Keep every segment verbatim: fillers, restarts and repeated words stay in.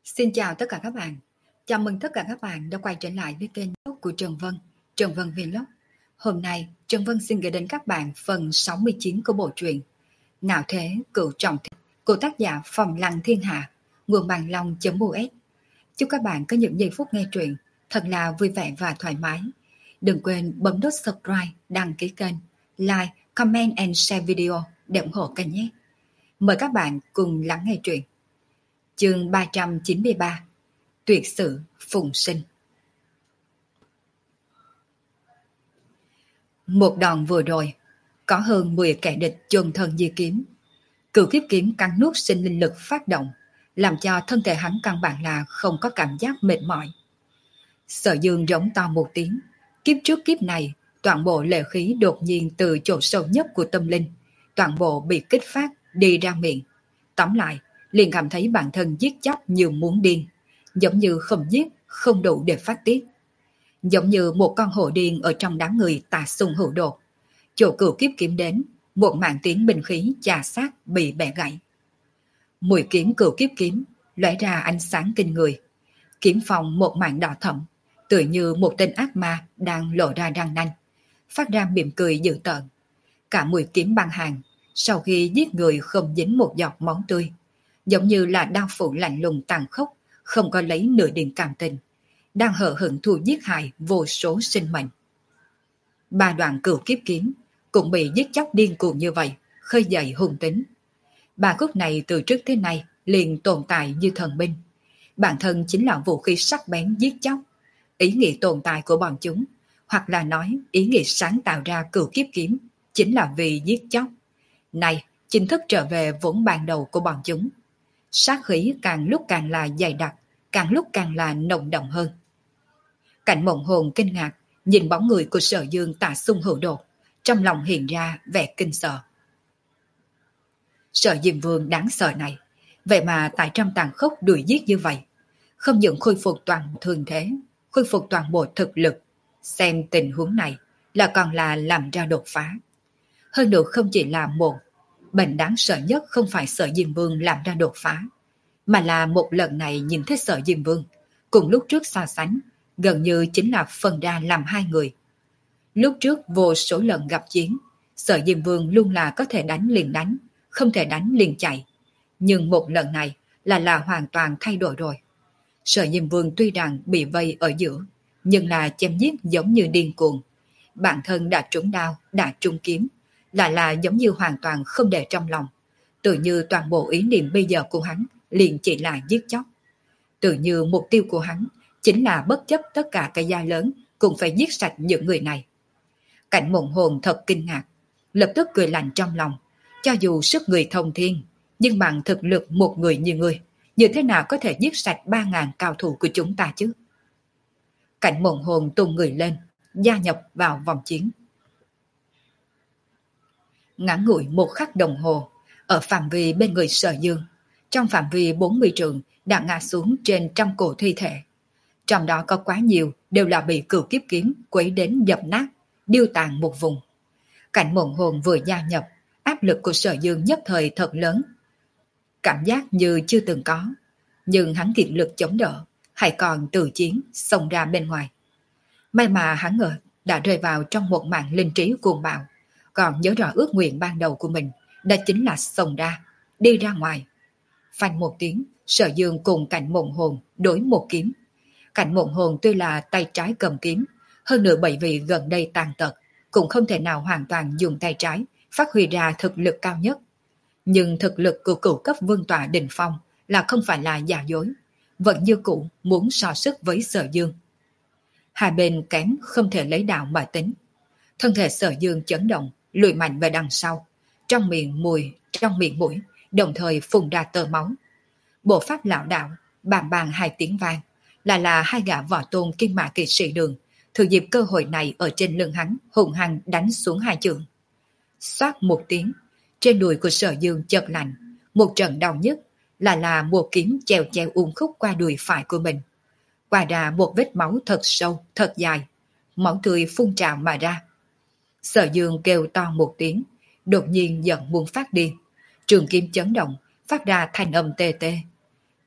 Xin chào tất cả các bạn. Chào mừng tất cả các bạn đã quay trở lại với kênh youtube của Trần Vân, Trần Vân Vlog. Hôm nay, Trần Vân xin gửi đến các bạn phần sáu mươi chín của bộ truyện Ngạo Thế Cửu Trọng Thích của tác giả Phòng Lăng Thiên Hạ, nguồn bàn long.us. Chúc các bạn có những giây phút nghe truyện thật là vui vẻ và thoải mái. Đừng quên bấm nút subscribe, đăng ký kênh, like, comment and share video để ủng hộ kênh nhé. Mời các bạn cùng lắng nghe truyện. Chương ba trăm chín mươi ba, Tuyệt sự phùng sinh. Một đòn vừa rồi, có hơn mười kẻ địch chôn thân di kiếm. Cửu kiếp kiếm cắn nuốt sinh linh lực phát động, làm cho thân thể hắn căn bản là không có cảm giác mệt mỏi. Sở Dương rống to một tiếng, kiếp trước kiếp này, toàn bộ lệ khí đột nhiên từ chỗ sâu nhất của tâm linh, toàn bộ bị kích phát đi ra miệng. Tóm lại, liền cảm thấy bản thân giết chóc như muốn điên, giống như không giết, không đủ để phát tiết. Giống như một con hổ điên ở trong đám người tà xung hữu đột. Chỗ cửu kiếp kiếm đến, một mạng tiếng binh khí chà sát bị bẻ gãy. Mũi kiếm cửu kiếp kiếm lóe ra ánh sáng kinh người. Kiếm phòng một mảng đỏ thẫm, tựa như một tên ác ma đang lộ ra răng nanh, phát ra mỉm cười dữ tợn. Cả mũi kiếm băng hàng, sau khi giết người không dính một giọt máu tươi, giống như là đao phủ lạnh lùng tàn khốc, không có lấy nửa điểm cảm tình, đang hờ hững thù giết hại vô số sinh mệnh. Ba đoạn cửu kiếp kiếm cũng bị giết chóc điên cuồng như vậy, khơi dậy hung tính. Ba khúc này từ trước tới nay liền tồn tại như thần binh, bản thân chính là vũ khí sắc bén giết chóc. Ý nghĩa tồn tại của bọn chúng, hoặc là nói ý nghĩa sáng tạo ra cửu kiếp kiếm, chính là vì giết chóc. Này, chính thức trở về vốn ban đầu của bọn chúng. Sát khí càng lúc càng là dày đặc, càng lúc càng là nồng đậm hơn. Cảnh Mộng Hồn kinh ngạc, nhìn bóng người của Sở Dương tà xung hữu đột, trong lòng hiện ra vẻ kinh sợ. Sở Diêm Vương đáng sợ này, vậy mà tại trong tàn khốc đuổi giết như vậy, không những khôi phục toàn thường thế, khôi phục toàn bộ thực lực, xem tình huống này là còn là làm ra đột phá. Hơn nữa không chỉ là một, bệnh đáng sợ nhất không phải Sở Diêm Vương làm ra đột phá, mà là một lần này nhìn thấy Sở Diêm Vương, cùng lúc trước so sánh, gần như chính là phân ra làm hai người. Lúc trước vô số lần gặp chiến, Sở Diêm Vương luôn là có thể đánh liền đánh, không thể đánh liền chạy. Nhưng một lần này là là hoàn toàn thay đổi rồi. Sở Diêm Vương tuy rằng bị vây ở giữa, nhưng là chém giết giống như điên cuồng. Bản thân đã trúng đao, đã trúng kiếm, là là giống như hoàn toàn không để trong lòng. Tự như toàn bộ ý niệm bây giờ của hắn liền chỉ là giết chóc. Tự như mục tiêu của hắn chính là bất chấp tất cả cái gia lớn cũng phải giết sạch những người này. Cảnh Mộng Hồn thật kinh ngạc, lập tức cười lạnh trong lòng. Cho dù sức người thông thiên, nhưng bằng thực lực một người như người, như thế nào có thể giết sạch ba ngàn cao thủ của chúng ta chứ? Cảnh Mộng Hồn tung người lên, gia nhập vào vòng chiến. Ngắn ngủi một khắc đồng hồ, ở phạm vi bên người Sở Dương, trong phạm vi bốn mươi trượng đã ngã xuống trên trăm cổ thi thể. Trong đó có quá nhiều đều là bị cửu kiếp kiếm quấy đến dập nát, điêu tàn một vùng. Cảnh Mộng Hồn vừa gia nhập, áp lực của Sở Dương nhất thời thật lớn. Cảm giác như chưa từng có, nhưng hắn kiệt lực chống đỡ, hay còn từ chiến xông ra bên ngoài. May mà hắn ngờ đã rơi vào trong một màn linh trí cuồng bạo, còn nhớ rõ ước nguyện ban đầu của mình, đó chính là xông ra, đi ra ngoài. Phanh một tiếng, Sở Dương cùng Cảnh Mộng Hồn đối một kiếm. Cảnh Mộng Hồn tuy là tay trái cầm kiếm, hơn nữa bởi vì gần đây tàn tật, cũng không thể nào hoàn toàn dùng tay trái phát huy ra thực lực cao nhất. Nhưng thực lực của cửu cấp vương tọa đỉnh phong là không phải là giả dối, vẫn như cũ muốn so sức với Sở Dương. Hai bên kém không thể lấy đạo mà tính. Thân thể Sở Dương chấn động, lùi mạnh về đằng sau, trong miệng mùi, trong miệng mũi, đồng thời phun ra tơ máu. Bộ pháp lão đạo, bàng bàng hai tiếng vang, là là hai gã võ tôn kim mã kỵ sĩ đường, thừa dịp cơ hội này ở trên lưng hắn hùng hăng đánh xuống hai chưởng. Xoát một tiếng, trên đùi của Sở Dương chợt lạnh, một trận đau nhức, là là một kiếm chèo chèo uốn khúc qua đùi phải của mình. Qua ra một vết máu thật sâu, thật dài, máu tươi phun trào mà ra. Sở Dương kêu to một tiếng, đột nhiên giận muốn phát điên. Trường kiếm chấn động, phát ra thanh âm tê tê.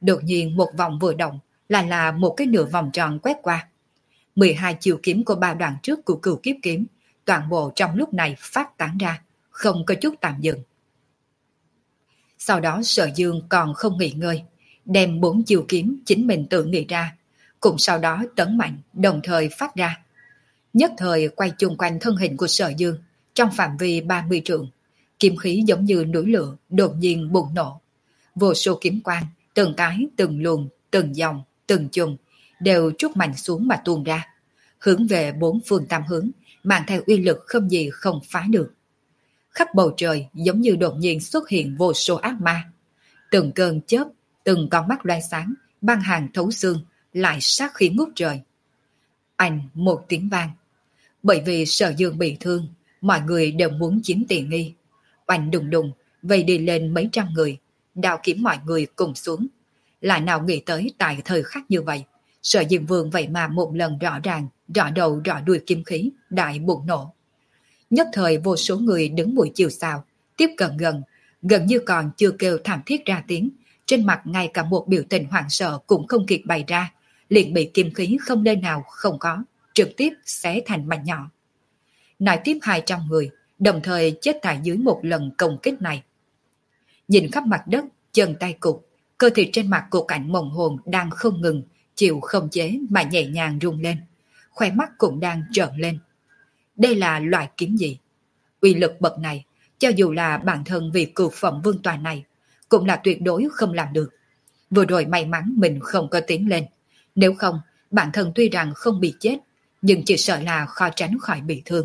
Đột nhiên một vòng vừa động, là là một cái nửa vòng tròn quét qua. mười hai chiều kiếm của ba đoạn trước của Cửu Kiếp Kiếm, toàn bộ trong lúc này phát tán ra, không có chút tạm dừng. Sau đó Sở Dương còn không nghỉ ngơi, đem bốn chiều kiếm chính mình tự nghĩ ra, cùng sau đó tấn mạnh đồng thời phát ra. Nhất thời quay chung quanh thân hình của Sở Dương, trong phạm vi ba mươi trượng, kiếm khí giống như núi lửa đột nhiên bùng nổ. Vô số kiếm quang, từng cái, từng luồng, từng dòng, từng chùm đều trút mạnh xuống mà tuôn ra, hướng về bốn phương tám hướng, mang theo uy lực không gì không phá được. Khắp bầu trời giống như đột nhiên xuất hiện vô số ác ma. Từng cơn chớp, từng con mắt loe sáng, băng hàng thấu xương, lại sát khí ngút trời. Anh một tiếng vang. Bởi vì Sở Dương bị thương, mọi người đều muốn chiếm tiện nghi. Oanh đùng đùng, vây đi lên mấy trăm người, đao kiếm mọi người cùng xuống. Lại nào nghĩ tới tại thời khắc như vậy, Sở Diêm Vương vậy mà một lần rõ ràng, rõ đầu rõ đuôi kim khí, đại bùng nổ. Nhất thời vô số người đứng mũi chiều sao, tiếp cận gần, gần như còn chưa kêu thảm thiết ra tiếng, trên mặt ngay cả một biểu tình hoảng sợ cũng không kịp bày ra, liền bị kim khí không nơi nào không có, trực tiếp xé thành mảnh nhỏ. Nói tiếp hai trăm người, đồng thời chết tại dưới một lần công kích này. Nhìn khắp mặt đất, chân tay cục, cơ thể trên mặt của Cảnh Mộng Hồn đang không ngừng, chịu không chế mà nhẹ nhàng rung lên, khóe mắt cũng đang trợn lên. Đây là loại kiếm gì? Uy lực bậc này, cho dù là bản thân vì cửu phẩm vương tòa này, cũng là tuyệt đối không làm được. Vừa rồi may mắn mình không có tiến lên, nếu không, bản thân tuy rằng không bị chết, nhưng chỉ sợ là khó tránh khỏi bị thương.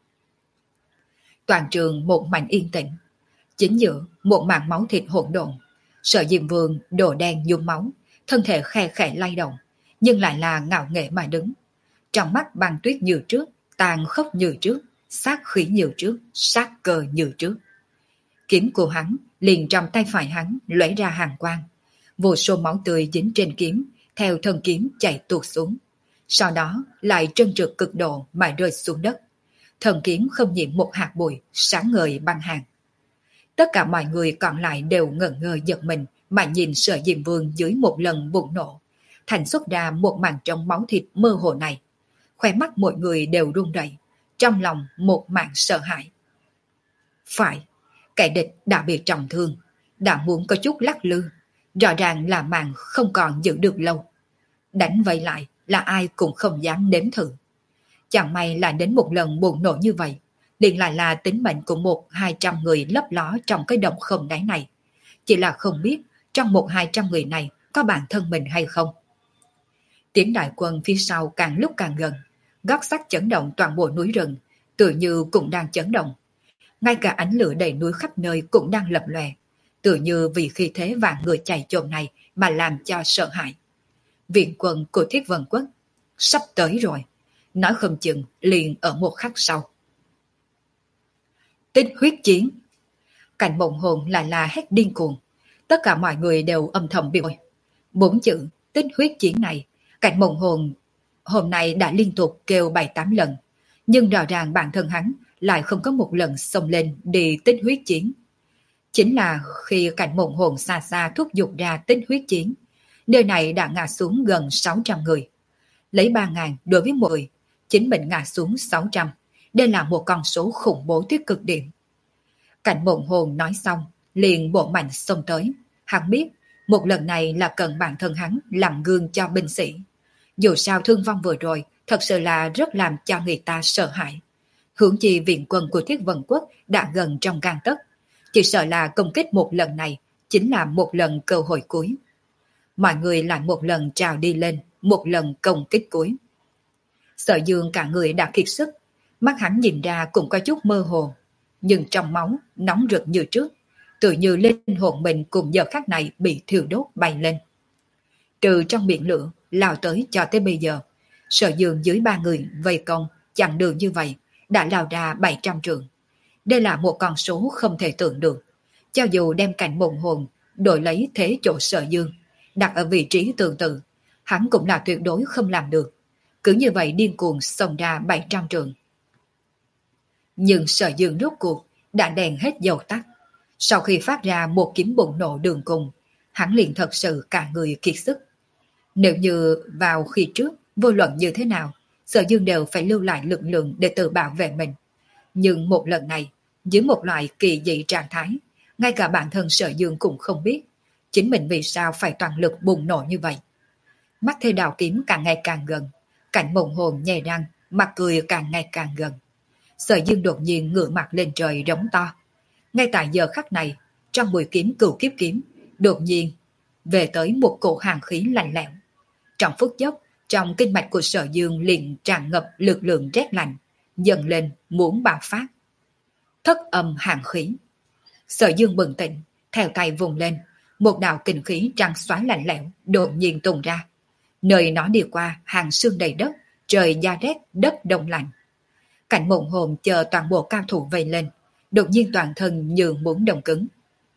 Toàn trường một mảnh yên tĩnh, chính giữa một mảng máu thịt hỗn độn. Sở Diêm Vương đồ đen nhuốm máu, thân thể khe khẽ lay động, nhưng lại là ngạo nghễ mà đứng. Trong mắt băng tuyết như trước, tàn khốc như trước, sát khí như trước, sát cơ như trước. Kiếm của hắn liền trong tay phải hắn lóe ra hàn quang, vô số máu tươi dính trên kiếm, theo thân kiếm chảy tuột xuống, sau đó lại trơn trượt cực độ mà rơi xuống đất. Thần kiếm không nhiễm một hạt bụi, sáng ngời băng hàng. Tất cả mọi người còn lại đều ngẩn ngơ giật mình mà nhìn Sở Diêm Vương dưới một lần bùng nổ, thành xuất ra một màn trong máu thịt mơ hồ này. Khóe mắt mọi người đều run rẩy, trong lòng một mảng sợ hãi. Phải, kẻ địch đã bị trọng thương, đã muốn có chút lắc lư, rõ ràng là màn không còn giữ được lâu. Đánh vậy lại là ai cũng không dám nếm thử. Chẳng may là đến một lần bùng nổ như vậy, liền lại là tính mệnh của một hai trăm người lấp ló trong cái động không đáy này. Chỉ là không biết trong một hai trăm người này có bản thân mình hay không. Tiếng đại quân phía sau càng lúc càng gần, gót sắt chấn động toàn bộ núi rừng, tự như cũng đang chấn động. Ngay cả ánh lửa đầy núi khắp nơi cũng đang lập lòe, tự như vì khi thế vạn người chạy trộm này mà làm cho sợ hãi. Viện quân của Thiết Vân Quốc sắp tới rồi, nói không chừng liền ở một khắc sau. Tích huyết chiến. Cảnh Mộng Hồn lại là hét điên cuồng, tất cả mọi người đều âm thầm biểu môi. Bốn chữ tích huyết chiến này, Cảnh Mộng Hồn hôm nay đã liên tục kêu bảy tám lần, nhưng rõ ràng bản thân hắn lại không có một lần xông lên đi tích huyết chiến. Chính là khi Cảnh Mộng Hồn xa xa thúc giục ra tích huyết chiến, nơi này đã ngã xuống gần sáu trăm người. Lấy ba ngàn đối với một người, chính mình ngã xuống sáu trăm. Đây là một con số khủng bố tới cực điểm. Cảnh Mộng Hồn nói xong, liền bộ mạnh xông tới. Hắn biết, một lần này là cần bản thân hắn làm gương cho binh sĩ. Dù sao thương vong vừa rồi, thật sự là rất làm cho người ta sợ hãi. Hướng chi viện quân của Thiết Vân Quốc đã gần trong gang tấc. Chỉ sợ là công kích một lần này, chính là một lần cơ hội cuối. Mọi người lại một lần trào đi lên, một lần công kích cuối. Sở Dương cả người đã kiệt sức, mắt hắn nhìn ra cũng có chút mơ hồ, nhưng trong máu nóng rực như trước, tự như linh hồn mình cùng giờ khắc này bị thiêu đốt bay lên. Từ trong biển lửa lao tới cho tới bây giờ, Sở Dương dưới ba người vây công chặn đường như vậy đã lao ra bảy trăm trượng. Đây là một con số không thể tưởng được. Cho dù đem Cảnh Mộng Hồn đổi lấy thế chỗ Sở Dương, đặt ở vị trí tương tự, hắn cũng là tuyệt đối không làm được. Cứ như vậy điên cuồng xông ra bảy trăm trượng. Nhưng Sở Dương rốt cuộc đã đèn hết dầu tắt. Sau khi phát ra một kiếm bùng nổ đường cùng, hắn liền thật sự cả người kiệt sức. Nếu như vào khi trước, vô luận như thế nào, Sở Dương đều phải lưu lại lực lượng để tự bảo vệ mình. Nhưng một lần này, dưới một loại kỳ dị trạng thái, ngay cả bản thân Sở Dương cũng không biết chính mình vì sao phải toàn lực bùng nổ như vậy. Mắt thê đào kiếm càng ngày càng gần, cảnh mộng hồn nhè răng, mặt cười càng ngày càng gần. Sở Dương đột nhiên ngửa mặt lên trời rống to. Ngay tại giờ khắc này, trong mũi kiếm cửu kiếp kiếm, đột nhiên về tới một cổ hàn khí lạnh lẽo. Trong phút chốc, trong kinh mạch của Sở Dương liền tràn ngập lực lượng rét lạnh, dần lên muốn bạo phát. Thất âm hàn khí. Sở Dương bừng tỉnh, theo tay vùng lên, một đạo kình khí trắng xóa lạnh lẽo đột nhiên tung ra. Nơi nó đi qua hàng sương đầy đất, trời da rét, đất đông lạnh. Cảnh mộng hồn chờ toàn bộ cao thủ vây lên, đột nhiên toàn thân như muốn đông cứng.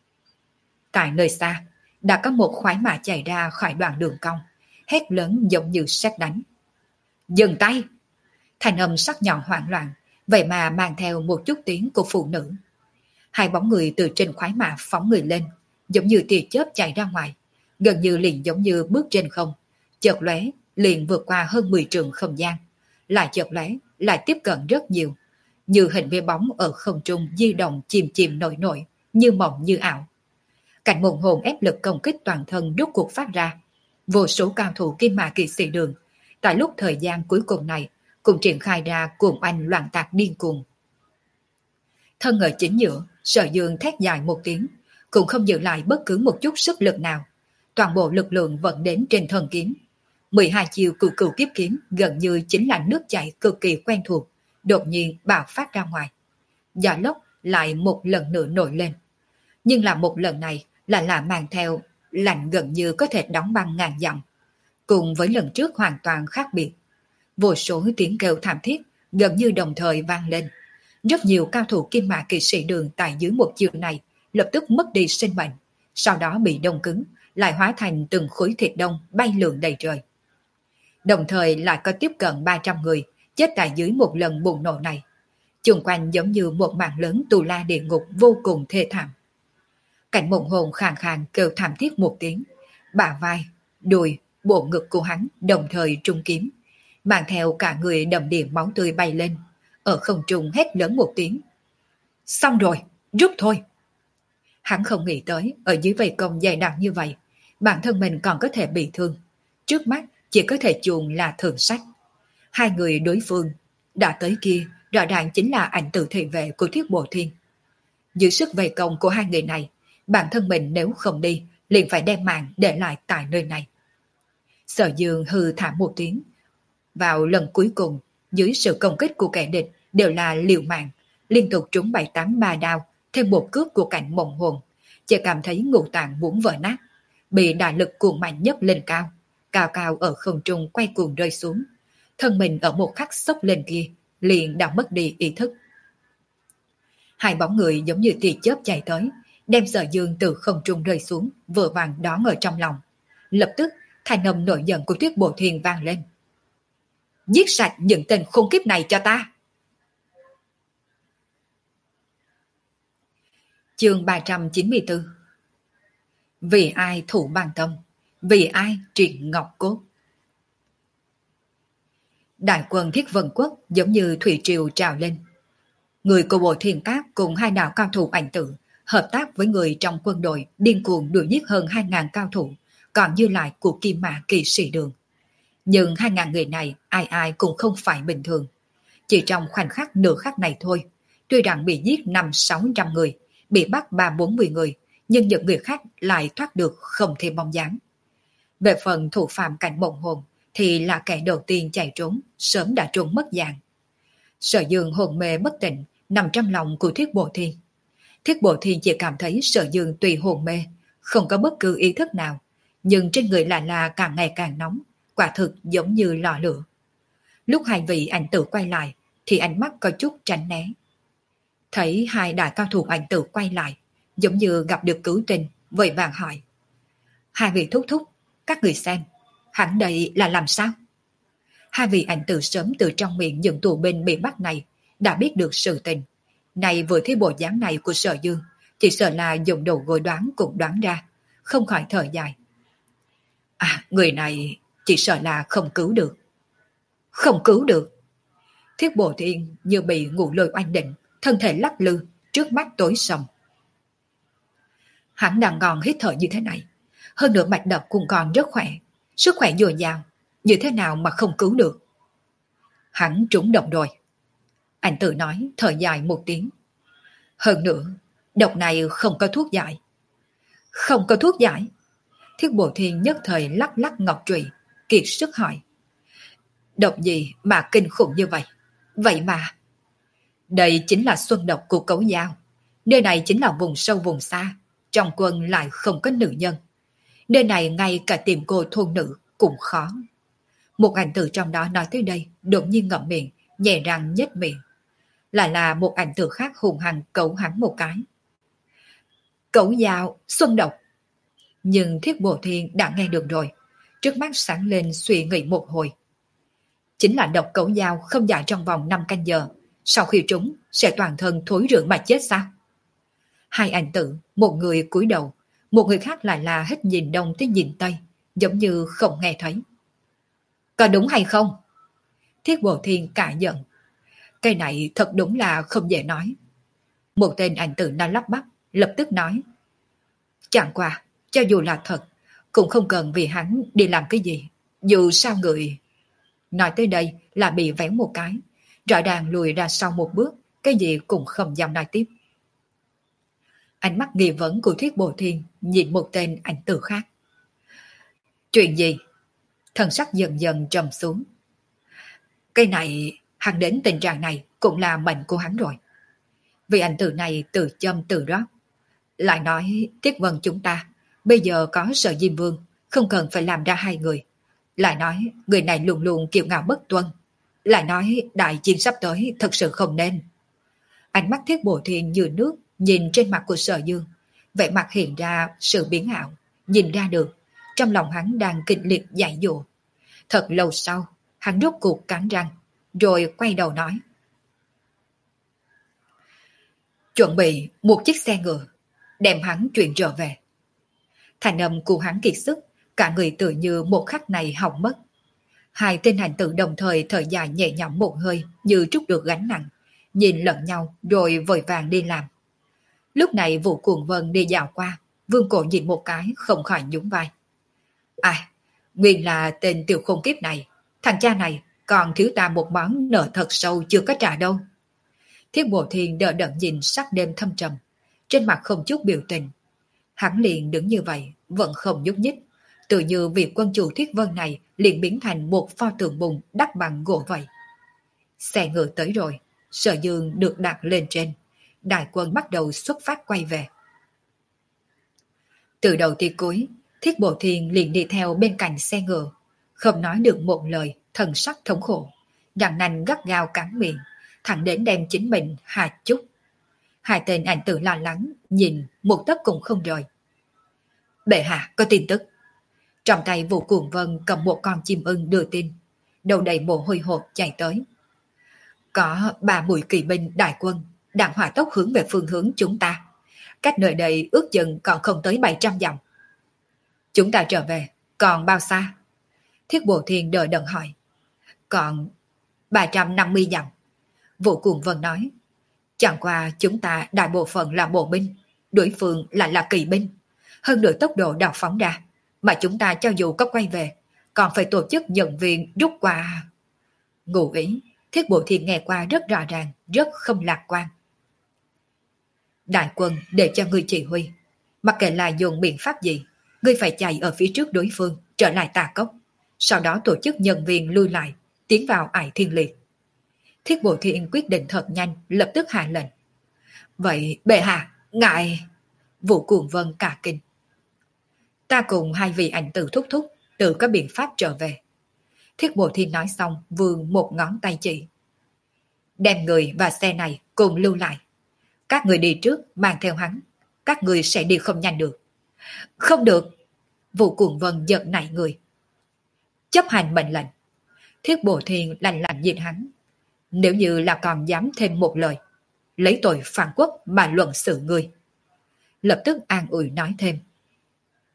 Tại nơi xa, đã có một khoái mã chạy ra khỏi đoạn đường cong, hét lớn giống như sét đánh. Dừng tay! Thành âm sắc nhọn hoảng loạn, vậy mà mang theo một chút tiếng của phụ nữ. Hai bóng người từ trên khoái mã phóng người lên, giống như tia chớp chạy ra ngoài, gần như liền giống như bước trên không, chợt lóe liền vượt qua hơn mười trượng không gian, lại chợt lóe lại tiếp cận rất nhiều, như hình với bóng ở không trung di động chìm chìm nổi nổi, như mộng như ảo. Cảnh mộng hồn ép lực công kích toàn thân rốt cuộc phát ra, vô số cao thủ kim mã kỵ sĩ đường tại lúc thời gian cuối cùng này cũng triển khai ra cuồng oanh loạn tạc điên cuồng. Thân ở chính giữa, Sở Dương thét dài một tiếng, cũng không giữ lại bất cứ một chút sức lực nào, toàn bộ lực lượng vận đến trên thân kiếm. mười hai chiều cửu cửu kiếp kiếm gần như chính là nước chảy cực kỳ quen thuộc, đột nhiên bạo phát ra ngoài. Gió lốc lại một lần nữa nổi lên, nhưng là một lần này là là mang theo lạnh gần như có thể đóng băng ngàn dặm, cùng với lần trước hoàn toàn khác biệt. Vô số tiếng kêu thảm thiết gần như đồng thời vang lên. Rất nhiều cao thủ kim mã kỵ sĩ đường tại dưới một chiều này lập tức mất đi sinh mệnh, sau đó bị đông cứng, lại hóa thành từng khối thịt đông bay lượn đầy trời. Đồng thời lại có tiếp cận ba trăm người chết tại dưới một lần bùng nổ này. Chung quanh giống như một mảng lớn tù la địa ngục vô cùng thê thảm. Cảnh mộng hồn khàn khàn kêu thảm thiết một tiếng, bả vai, đùi, bộ ngực của hắn đồng thời trung kiếm, mang theo cả người đầm đìa máu tươi bay lên, ở không trung hét lớn một tiếng. Xong rồi, rút thôi. Hắn không nghĩ tới ở dưới vây công dày đặc như vậy, bản thân mình còn có thể bị thương. Trước mắt chỉ có thể chuồn là thường sách. Hai người đối phương đã tới kia rõ ràng chính là ảnh tử thị vệ của Thiết Bộ Thiên. Dưới sức vây công của hai người này, bản thân mình nếu không đi liền phải đem mạng để lại tại nơi này. Sở Dương hừ thảm một tiếng. Vào lần cuối cùng, dưới sự công kích của kẻ địch đều là liều mạng, liên tục trúng bảy tám ba đao, thêm một cước của cảnh mộng hồn, chỉ cảm thấy ngũ tạng muốn vỡ nát, bị đại lực cuồng mạnh nhất lên cao, cao cao ở không trung quay cuồng rơi xuống, thân mình ở một khắc sốc lên kia liền đã mất đi ý thức. Hai bóng người giống như tia chớp chạy tới, đem Sở Dương từ không trung rơi xuống, vừa vàng đón ở trong lòng. Lập tức thanh âm nổi giận của Tuyết Bộ Thiên vang lên. Giết sạch những tên khốn kiếp này cho ta. Chương ba trăm chín mươi tư. Vì ai thủ bàn tâm, vì ai triệt ngọc cốt. Đại quân Thiết Vân Quốc giống như thủy triều trào lên. Người của Bộ Thiên Các cùng hai đạo cao thủ ảnh tử hợp tác với người trong quân đội điên cuồng đuổi giết hơn hai ngàn cao thủ còn dư lại của Kim Mã Kỵ Sĩ Đường. Nhưng hai ngàn người này ai ai cũng không phải bình thường. Chỉ trong khoảnh khắc nửa khắc này thôi, tuy rằng bị giết năm sáu trăm người, bị bắt ba bốn mươi người, nhưng những người khác lại thoát được không thêm bóng dáng. Về phần thủ phạm cảnh mộng hồn thì là kẻ đầu tiên chạy trốn, sớm đã trốn mất dạng. Sở Dương hồn mê bất tỉnh, nằm trong lòng của Thiết Bộ Thiên. Thiết Bộ Thiên chỉ cảm thấy Sở Dương tùy hồn mê, không có bất cứ ý thức nào, nhưng trên người lại là càng ngày càng nóng, quả thực giống như lò lửa. Lúc hai vị ảnh tử quay lại, thì ánh mắt có chút tránh né. Thấy hai đại cao thủ ảnh tử quay lại, giống như gặp được cứu tinh, vội vàng hỏi. Hai vị thúc thúc, các người xem, hẳn đây là làm sao? Hai vị ảnh tử sớm từ trong miệng những tù binh bị bắt này, đã biết được sự tình. Này vừa thấy bộ dáng này của Sở Dương, chỉ sợ là dùng đầu gối đoán cũng đoán ra, không khỏi thở dài. À, người này chỉ sợ là không cứu được. Không cứu được. Thiết Bồ Thiên như bị ngũ lôi oanh định, thân thể lắc lư, trước mắt tối sầm. Hắn đang ngon hít thở như thế này, hơn nữa mạch đập cũng còn rất khỏe, sức khỏe dồi dào, như thế nào mà không cứu được. Hắn trúng độc rồi. Anh tự nói, thở dài một tiếng. Hơn nữa, độc này không có thuốc giải. Không có thuốc giải. Thiết Bồ Thiên nhất thời lắc lắc ngọc trụy, kiệt sức hỏi. Độc gì mà kinh khủng như vậy? Vậy mà... Đây chính là xuân độc của Cẩu Dao. Nơi này chính là vùng sâu vùng xa, trong quân lại không có nữ nhân. Nơi này ngay cả tìm cô thôn nữ cũng khó. Một ảnh tử trong đó nói tới đây, đột nhiên ngậm miệng, nhẹ răng nhếch miệng. Lại là một ảnh tử khác hùng hăng cẩu hắn một cái. Cẩu Dao, xuân độc. Nhưng Thiết Bồ Thiên đã nghe được rồi, trước mắt sáng lên suy nghĩ một hồi. Chính là độc Cẩu Dao không giải trong vòng năm canh giờ, sau khi trúng sẽ toàn thân thối rữa mà chết sao? Hai ảnh tử, một người cúi đầu, một người khác lại là hết nhìn đông tới nhìn tây, giống như không nghe thấy. Có đúng hay không? Thiết Bồ Thiên cả giận. Cái này thật đúng là không dễ nói. Một tên ảnh tử đang lắp bắp, lập tức nói. Chẳng qua, cho dù là thật, cũng không cần vì hắn đi làm cái gì. Dù sao người... Nói tới đây là bị véo một cái, rõ ràng lùi ra sau một bước, cái gì cũng không dám nói tiếp. Ánh mắt nghi vấn của Thiết Bồ Thiên nhìn một tên ảnh tử khác. Chuyện gì? Thần sắc dần dần trầm xuống. Cái này, hắn đến tình trạng này cũng là mệnh của hắn rồi. Vì ảnh tử này từ châm từ rót. Lại nói Thiết Vân chúng ta, bây giờ có Sở Diêm Vương, không cần phải làm ra hai người. Lại nói người này luôn luôn kiêu ngạo bất tuân. Lại nói đại chiến sắp tới thật sự không nên. Ánh mắt Thiết Bồ Thiên như nước nhìn trên mặt của Sở Dương, vẻ mặt hiện ra sự biến ảo, nhìn ra được trong lòng hắn đang kịch liệt dãy dụa. Thật lâu sau, hắn rốt cuộc cắn răng, rồi quay đầu nói. Chuẩn bị một chiếc xe ngựa, đem hắn chuyển trở về. Thành âm của hắn kiệt sức, cả người tự như một khắc này hỏng mất. Hai tên hành tử đồng thời thở dài nhẹ nhõm một hơi như trút được gánh nặng, nhìn lẫn nhau rồi vội vàng đi làm. Lúc này Vũ Cuồng Vân đi dạo qua, Vương Cổ nhìn một cái không khỏi nhún vai. À, nguyên là tên tiểu khôn kiếp này, thằng cha này còn thiếu ta một món nợ thật sâu chưa có trả đâu. Thiết Bồ Thiên đỡ đẫn nhìn sắc đêm thâm trầm, trên mặt không chút biểu tình. Hắn liền đứng như vậy, vẫn không nhúc nhích, tự như vị quân chủ Thiết Vân này liền biến thành một pho tượng bùn đắp bằng gỗ vậy. Xe ngựa tới rồi, Sở Dương được đặt lên trên, đại quân bắt đầu xuất phát quay về. Từ đầu tới cuối, Thiết Bồ Thiên liền đi theo bên cạnh xe ngựa, không nói được một lời, thần sắc thống khổ, răng nanh gắt gao cắn miệng, thẳng đến đem chính mình hạ chút. Hai tên ảnh tử lo lắng, nhìn một tấc cũng không rời. Bệ hạ có tin tức. Trong tay Vũ Cuồng Vân cầm một con chim ưng đưa tin, đầu đầy mồ hôi hột chạy tới. Có ba mũi kỵ binh đại quân đang hỏa tốc hướng về phương hướng chúng ta. Cách nơi đây ước chừng còn không tới bảy trăm dặm. Chúng ta trở về, còn bao xa? Thiết Bồ Thiên đợi đần hỏi. Còn ba trăm năm mươi dặm. Vũ Cuồng Vân nói. Chẳng qua chúng ta đại bộ phận là bộ binh, đối phương lại là kỵ binh. Hơn nữa tốc độ đào phóng ra, mà chúng ta cho dù có quay về, còn phải tổ chức nhận viện rút qua. Ngụ ý, Thiết Bồ Thiên nghe qua rất rõ ràng, rất không lạc quan. Đại quân để cho ngươi chỉ huy, mặc kệ là dùng biện pháp gì, ngươi phải chạy ở phía trước đối phương, trở lại Tà Cốc, sau đó tổ chức nhân viên lui lại, tiến vào Ải Thiên Liệt. Thiết Bồ Thiên quyết định thật nhanh, lập tức hạ lệnh. Vậy bệ hạ, ngài... Vũ Cuồng Vân cả kinh. Ta cùng hai vị ảnh tử thúc thúc, tự có biện pháp trở về. Thiết Bồ Thiên nói xong, vươn một ngón tay chỉ. Đem người và xe này cùng lưu lại. Các người đi trước, mang theo hắn. Các người sẽ đi không nhanh được. Không được. Vũ Cuồng Vân giận nảy người. Chấp hành mệnh lệnh. Thiết Bồ Thiên lạnh lạnh nhìn hắn. Nếu như là còn dám thêm một lời, lấy tội phản quốc mà luận xử ngươi. Lập tức an ủi nói thêm.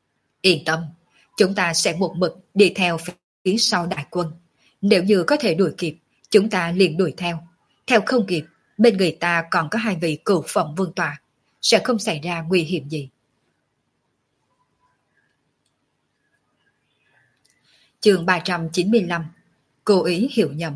Yên tâm, chúng ta sẽ một mực đi theo phía sau đại quân. Nếu như có thể đuổi kịp, chúng ta liền đuổi theo. Theo không kịp, bên người ta còn có hai vị cửu phẩm vương tọa, sẽ không xảy ra nguy hiểm gì. Chương ba trăm chín mươi lăm. Cố ý hiểu nhầm.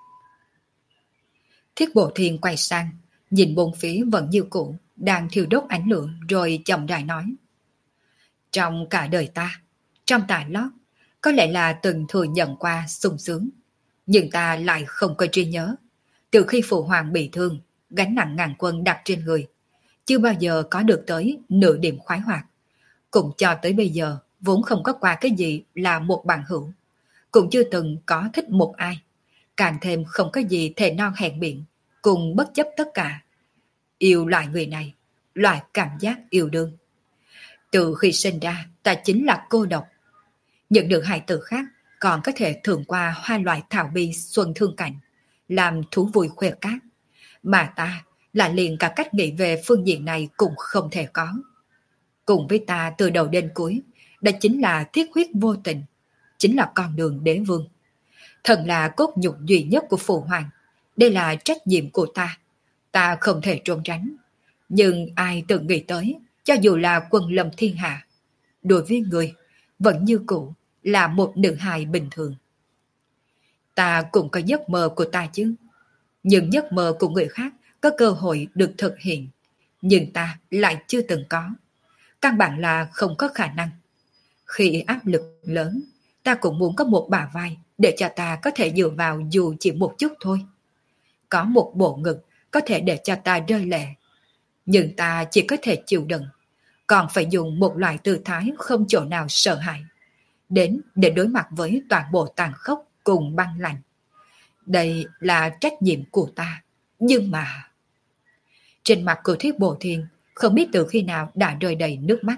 Thiết Bộ Thiên quay sang, nhìn bốn phía vẫn như cũ, đang thiêu đốt ánh lửa rồi chậm rãi nói. Trong cả đời ta, trong tài lót, có lẽ là từng thừa nhận qua sung sướng, nhưng ta lại không có trí nhớ. Từ khi phụ hoàng bị thương, gánh nặng ngàn quân đặt trên người, chưa bao giờ có được tới nửa điểm khoái hoạt. Cũng cho tới bây giờ, vốn không có qua cái gì là một bạn hữu. Cũng chưa từng có thích một ai. Càng thêm không có gì thề non hẹn biện, cùng bất chấp tất cả. Yêu loại người này, loại cảm giác yêu đương. Từ khi sinh ra, ta chính là cô độc. Nhận được hài tử khác, còn có thể thưởng qua hai loại thảo bi xuân thương cảnh, làm thú vui khoe cát. Mà ta là liền cả cách nghĩ về phương diện này cũng không thể có. Cùng với ta từ đầu đến cuối, đó chính là thiết huyết vô tình, chính là con đường đế vương. Thần là cốt nhục duy nhất của phụ hoàng, đây là trách nhiệm của ta, ta không thể trốn tránh. Nhưng ai từng nghĩ tới, cho dù là quân lâm thiên hạ, đối với người vẫn như cũ là một nữ hài bình thường. Ta cũng có giấc mơ của ta chứ, nhưng giấc mơ của người khác có cơ hội được thực hiện, nhưng ta lại chưa từng có. Căn bản là không có khả năng. Khi áp lực lớn, ta cũng muốn có một bả vai để cho ta có thể dựa vào dù chỉ một chút thôi. Có một bộ ngực có thể để cho ta rơi lệ. Nhưng ta chỉ có thể chịu đựng, còn phải dùng một loại tư thái không chỗ nào sợ hãi, đến để đối mặt với toàn bộ tàn khốc cùng băng lạnh. Đây là trách nhiệm của ta. Nhưng mà... Trên mặt của Thiết Bộ Thiên không biết từ khi nào đã rơi đầy nước mắt.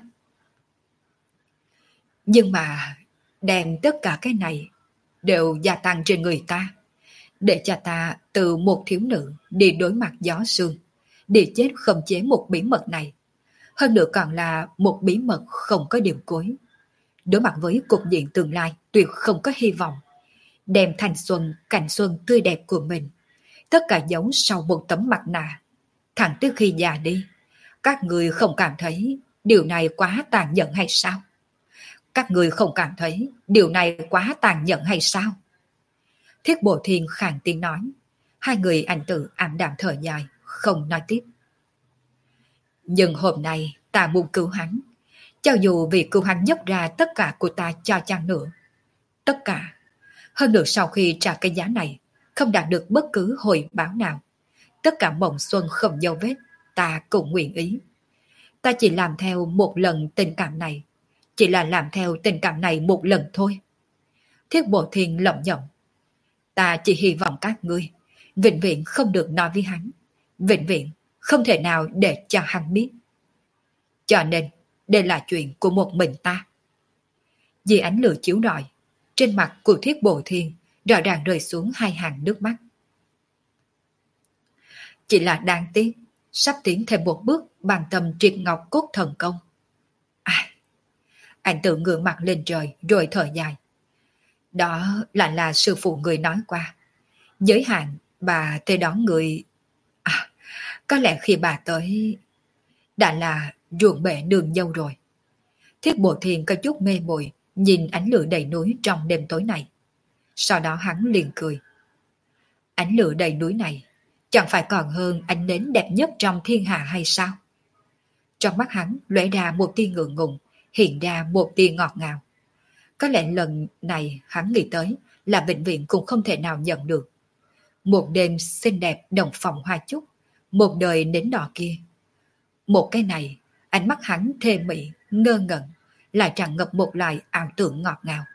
Nhưng mà đem tất cả cái này đều gia tăng trên người ta, để cho ta từ một thiếu nữ đi đối mặt gió sương, đi chết khống chế một bí mật này. Hơn nữa còn là một bí mật không có điểm cuối. Đối mặt với cục diện tương lai tuyệt không có hy vọng. Đem thanh xuân, cảnh xuân tươi đẹp của mình, tất cả giấu sau một tấm mặt nạ. Thẳng tới khi già đi, các người không cảm thấy điều này quá tàn nhẫn hay sao? Các người không cảm thấy điều này quá tàn nhẫn hay sao? Thiết Bộ Thiên khàn tiếng nói. Hai người ảnh tử ảm đạm thở dài, không nói tiếp. Nhưng hôm nay ta muốn cứu hắn. Cho dù vì cứu hắn nhấc ra tất cả của ta cho chăng nữa. Tất cả. Hơn nữa sau khi trả cái giá này, không đạt được bất cứ hồi báo nào. Tất cả mộng xuân không dấu vết, ta cũng nguyện ý. Ta chỉ làm theo một lần tình cảm này. Chỉ là làm theo tình cảm này một lần thôi. Thiết Bộ Thiên lẩm nhẩm. Ta chỉ hy vọng các ngươi vĩnh viễn không được nói với hắn. Vĩnh viễn không thể nào để cho hắn biết. Cho nên, đây là chuyện của một mình ta. Vì ánh lửa chiếu rọi, trên mặt của Thiết Bộ Thiên rõ ràng rơi xuống hai hàng nước mắt. Chỉ là đáng tiếc, sắp tiến thêm một bước bằng tầm triệt ngọc cốt thần công. Ai? Anh tự ngửa mặt lên trời rồi thở dài. Đó là là sư phụ người nói qua. Giới hạn bà tới đón người... À, có lẽ khi bà tới... Đã là ruộng bể đường dâu rồi. Thiết Bộ Thiên có chút mê muội nhìn ánh lửa đầy núi trong đêm tối này. Sau đó hắn liền cười. Ánh lửa đầy núi này chẳng phải còn hơn ánh nến đẹp nhất trong thiên hạ hay sao? Trong mắt hắn lóe ra một tia ngượng ngùng, hiện ra một tia ngọt ngào. Có lẽ lần này hắn nghĩ tới là vĩnh viễn cũng không thể nào nhận được. Một đêm xinh đẹp đồng phòng hoa chúc, một đời nến đỏ kia. Một cái này, ánh mắt hắn thê mị, ngơ ngẩn, lại tràn ngập một loại ảo tưởng ngọt ngào.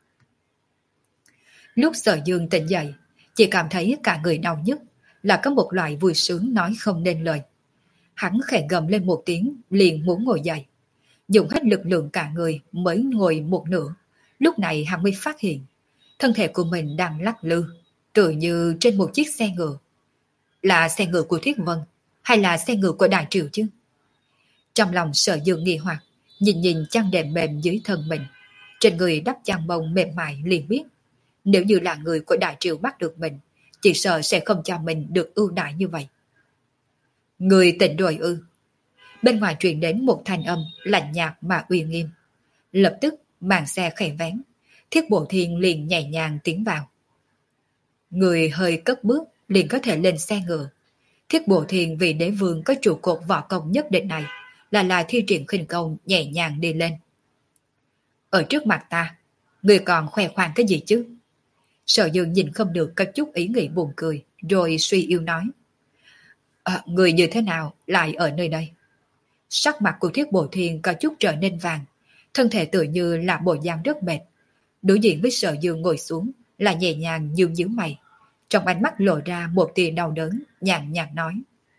Lúc Sở Dương tỉnh dậy, chỉ cảm thấy cả người đau nhức, là có một loại vui sướng nói không nên lời. Hắn khẽ gầm lên một tiếng, liền muốn ngồi dậy. Dùng hết lực lượng cả người mới ngồi một nửa. Lúc này hắn mới phát hiện, thân thể của mình đang lắc lư, tự như trên một chiếc xe ngựa. Là xe ngựa của Thiết Vân, hay là xe ngựa của Đại Triều chứ? Trong lòng Sở Dương nghi hoặc, Nhìn nhìn chăn đệm mềm dưới thân mình, trên người đắp chăn bông mềm mại liền biết, nếu như là người của Đại Triều bắt được mình, chỉ sợ sẽ không cho mình được ưu đãi như vậy. Người tỉnh rồi ư? Bên ngoài truyền đến một thanh âm lạnh nhạt mà uy nghiêm. Lập tức màn xe khẽ vén, Thiết Bộ Thiên liền nhẹ nhàng tiến vào. Người hơi cất bước liền có thể lên xe ngựa. Thiết Bộ Thiên vì đế vương có trụ cột võ công nhất định này, là là thi triển khinh công nhẹ nhàng đi lên. Ở trước mặt ta, người còn khoe khoang cái gì chứ? Sở Dương nhìn không được có chút ý nghĩ buồn cười, rồi suy yếu nói. À, người như thế nào lại ở nơi đây? Sắc mặt của Thiết Bộ Thiên có chút trở nên vàng, thân thể tự như là bộ dáng rất mệt. Đối diện với Sở Dương ngồi xuống, là nhẹ nhàng nhướng nhướng mày. Trong ánh mắt lộ ra một tia đau đớn, nhàn nhạt nói.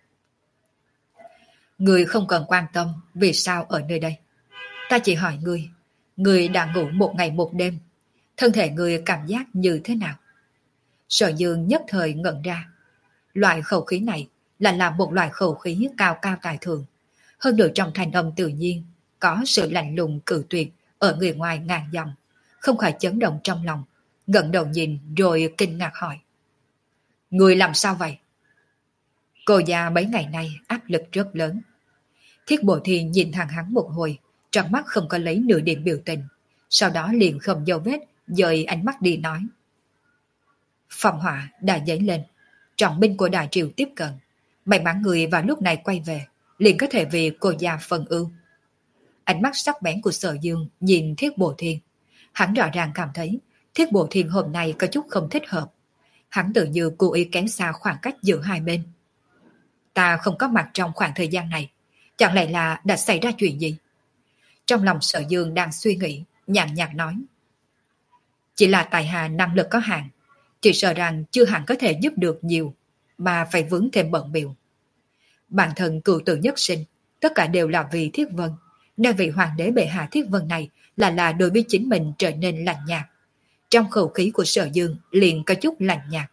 Người không cần quan tâm vì sao ở nơi đây. Ta chỉ hỏi người, người đã ngủ một ngày một đêm, thân thể người cảm giác như thế nào? Sở Dương nhất thời ngẩn ra. Loại khẩu khí này là là một loại khẩu khí cao cao tài thượng. Hơn nữa trong thanh âm tự nhiên, có sự lạnh lùng cự tuyệt ở người ngoài ngàn dặm, không khỏi chấn động trong lòng, ngẩng đầu nhìn rồi kinh ngạc hỏi. Người làm sao vậy? Cô già mấy ngày nay áp lực rất lớn. Thiết Bộ Thiên nhìn thẳng hắn một hồi, trong mắt không có lấy nửa điểm biểu tình, sau đó liền không dấu vết, dời ánh mắt đi nói. Phong hỏa đã dấy lên, trọng binh của Đại Triều tiếp cận, may mắn người vào lúc này quay về, liền có thể vì cô già phần ưu. Ánh mắt sắc bén của Sở Dương nhìn Thiết Bộ Thiên, hắn rõ ràng cảm thấy Thiết Bộ Thiên hôm nay có chút không thích hợp. Hắn tự như cố ý kéo xa khoảng cách giữa hai bên. Ta không có mặt trong khoảng thời gian này, chẳng lẽ là đã xảy ra chuyện gì? Trong lòng Sở Dương đang suy nghĩ, nhàn nhạt nói. Chỉ là tài hạ năng lực có hạn, chỉ sợ rằng chưa hẳn có thể giúp được nhiều, mà phải vướng thêm bận biểu. Bản thân cựu tử nhất sinh, tất cả đều là vì Thiết Vân, nên vị hoàng đế bệ hạ Thiết Vân này là là đối với chính mình trở nên lạnh nhạt. Trong khẩu khí của Sở Dương liền có chút lạnh nhạt.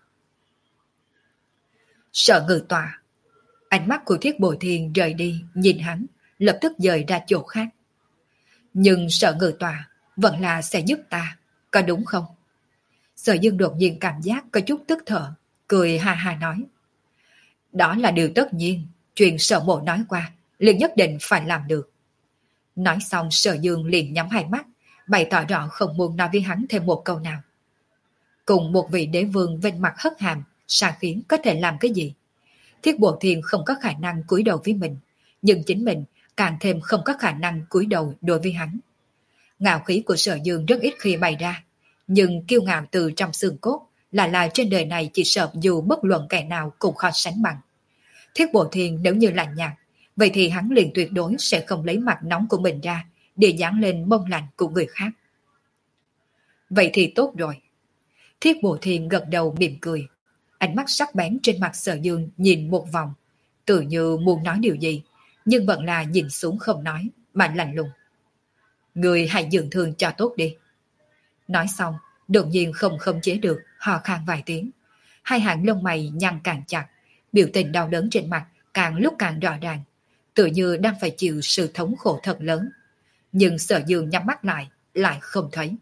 Sở Ngự Tọa. Ánh mắt của Thiết Bộ Thiên rời đi, nhìn hắn, lập tức dời ra chỗ khác. Nhưng Sở Ngự Tọa vẫn là sẽ giúp ta, có đúng không? Sở Dương đột nhiên cảm giác có chút tức thở, cười ha ha nói. Đó là điều tất nhiên, chuyện Sở Mộ nói qua, liền nhất định phải làm được. Nói xong Sở Dương liền nhắm hai mắt, bày tỏ rõ không muốn nói với hắn thêm một câu nào. Cùng một vị đế vương vinh mặt hất hàm, xa khiến có thể làm cái gì? Thiết Bộ Thiên không có khả năng cúi đầu với mình, nhưng chính mình càng thêm không có khả năng cúi đầu đối với hắn. Ngạo khí của Sở Dương rất ít khi bày ra, nhưng kiêu ngạo từ trong xương cốt là là trên đời này chỉ sợ dù bất luận kẻ nào cũng khó sánh bằng. Thiết Bộ Thiên nếu như lạnh nhạt, vậy thì hắn liền tuyệt đối sẽ không lấy mặt nóng của mình ra để dán lên mông lạnh của người khác. Vậy thì tốt rồi. Thiết Bộ Thiên gật đầu mỉm cười, ánh mắt sắc bén trên mặt Sở Dương nhìn một vòng, tự như muốn nói điều gì, nhưng vẫn là nhìn xuống không nói, mà lạnh lùng. Người hãy dưỡng thương cho tốt đi. Nói xong, đột nhiên không khống chế được, hò khan vài tiếng. Hai hàng lông mày nhăn càng chặt, biểu tình đau đớn trên mặt càng lúc càng rõ ràng, tự như đang phải chịu sự thống khổ thật lớn. Nhưng Sở Dương nhắm mắt lại, lại không thấy.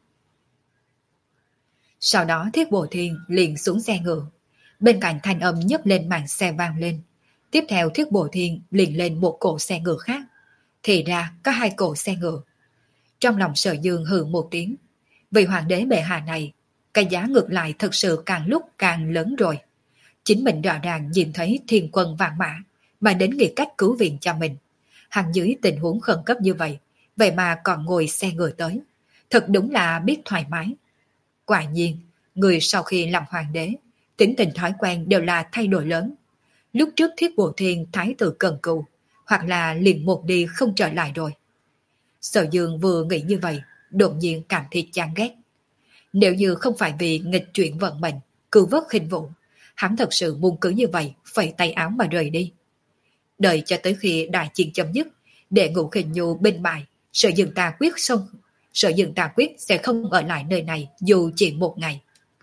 Sau đó Thiết Bộ Thiên liền xuống xe ngựa. Bên cạnh thanh âm nhấc lên màn xe vang lên. Tiếp theo Thiết Bộ Thiên liền lên một cổ xe ngựa khác. Thì ra có hai cổ xe ngựa. Trong lòng Sở Dương hừ một tiếng. Vì hoàng đế bệ hạ này, cái giá ngược lại thật sự càng lúc càng lớn rồi. Chính mình rõ ràng nhìn thấy thiên quân vạn mã, mà đến nghĩ cách cứu viện cho mình. Hắn dưới tình huống khẩn cấp như vậy, vậy mà còn ngồi xe ngựa tới. Thật đúng là biết thoải mái. Quả nhiên, người sau khi làm hoàng đế, tính tình thói quen đều là thay đổi lớn. Lúc trước Thiết Bộ Thiên thái tử cần cù, hoặc là liền một đi không trở lại rồi. Sở Dương vừa nghĩ như vậy, đột nhiên cảm thấy chán ghét. Nếu như không phải vì nghịch chuyển vận mệnh, cứu vớt khinh vụ, hắn thật sự muốn cứ như vậy, phẩy tay áo mà rời đi. Đợi cho tới khi đại chiến chấm dứt, để Ngũ Khinh Nhu bên bại, Sở Dương ta quyết xong, Sở Dương ta quyết sẽ không ở lại nơi này dù chỉ một ngày.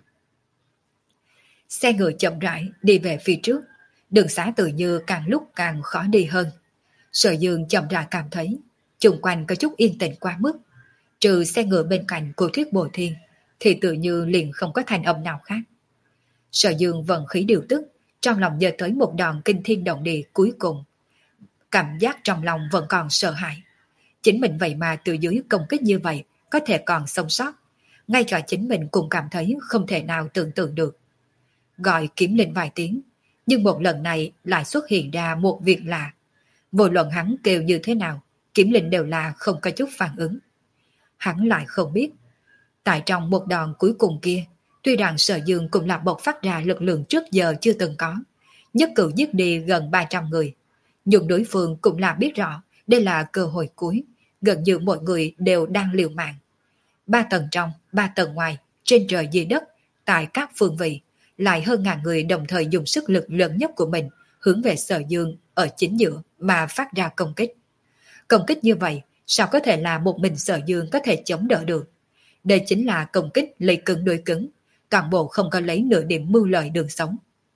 Xe ngựa chậm rãi đi về phía trước, đường xá tự như càng lúc càng khó đi hơn. Sở Dương chậm rãi cảm thấy Chung quanh có chút yên tĩnh quá mức, trừ xe ngựa bên cạnh của Thuyết Bồ Thiên, thì tự như liền không có thành âm nào khác. Sở Dương vận khí điều tức, trong lòng giờ tới một đòn kinh thiên động địa cuối cùng. Cảm giác trong lòng vẫn còn sợ hãi. Chính mình vậy mà từ dưới công kích như vậy có thể còn sống sót. Ngay cả chính mình cũng cảm thấy không thể nào tưởng tượng được. Gọi Kiếm Linh vài tiếng, nhưng một lần này lại xuất hiện ra một việc lạ. Vô luận hắn kêu như thế nào, Kiếm Linh đều là không có chút phản ứng. Hắn lại không biết, tại trong một đòn cuối cùng kia, tuy rằng Sở Dương cũng là bộc phát ra lực lượng trước giờ chưa từng có, nhất cử giết đi gần ba trăm người, nhưng đối phương cũng là biết rõ đây là cơ hội cuối, gần như mọi người đều đang liều mạng. Ba tầng trong, ba tầng ngoài, trên trời dưới đất, tại các phương vị, lại hơn ngàn người đồng thời dùng sức lực lớn nhất của mình hướng về Sở Dương ở chính giữa mà phát ra công kích. Công kích như vậy, sao có thể là một mình Sở Dương có thể chống đỡ được? Đây chính là công kích lấy cứng đối cứng, toàn bộ không có lấy nửa điểm mưu lợi đường sống.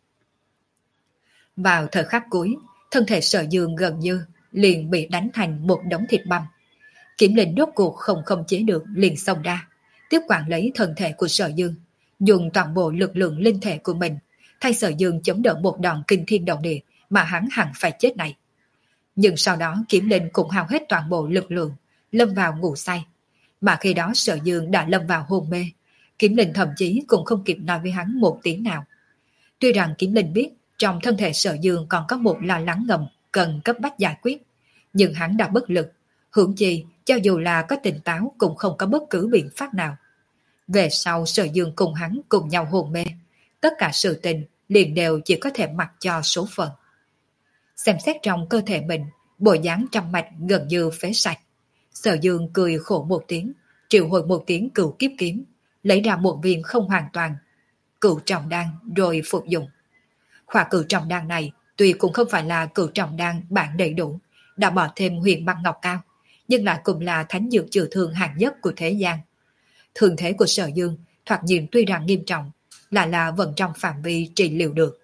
Vào thời khắc cuối, thân thể Sở Dương gần như liền bị đánh thành một đống thịt băm. Kiếm Linh rốt cuộc không khống chế được liền xông ra, tiếp quản lấy thân thể của Sở Dương, dùng toàn bộ lực lượng linh thể của mình thay Sở Dương chống đỡ một đòn kinh thiên động địa mà hắn hẳn phải chết này. Nhưng sau đó Kiếm Linh cũng hao hết toàn bộ lực lượng, lâm vào ngủ say. Mà khi đó Sở Dương đã lâm vào hôn mê, Kiếm Linh thậm chí cũng không kịp nói với hắn một tiếng nào. Tuy rằng Kiếm Linh biết trong thân thể Sở Dương còn có một lo lắng ngầm cần cấp bách giải quyết, nhưng hắn đã bất lực, hưởng chi cho dù là có tỉnh táo cũng không có bất cứ biện pháp nào. Về sau Sở Dương cùng hắn cùng nhau hôn mê, tất cả sự tình liền đều chỉ có thể mặc cho số phận. Xem xét trong cơ thể mình, bộ dáng trăm mạch gần như phế sạch. Sở Dương cười khổ một tiếng, triệu hồi một tiếng cửu kiếp kiếm, lấy ra một viên không hoàn toàn cửu trọng đan rồi phục dụng. Khỏa cửu trọng đan này tuy cũng không phải là cửu trọng đan bản đầy đủ, đã bỏ thêm huyền băng ngọc cao, nhưng lại cũng là thánh dược chữa thương hạng nhất của thế gian. Thương thế của Sở Dương thoạt nhìn tuy rằng nghiêm trọng, lại là vẫn trong phạm vi trị liệu được.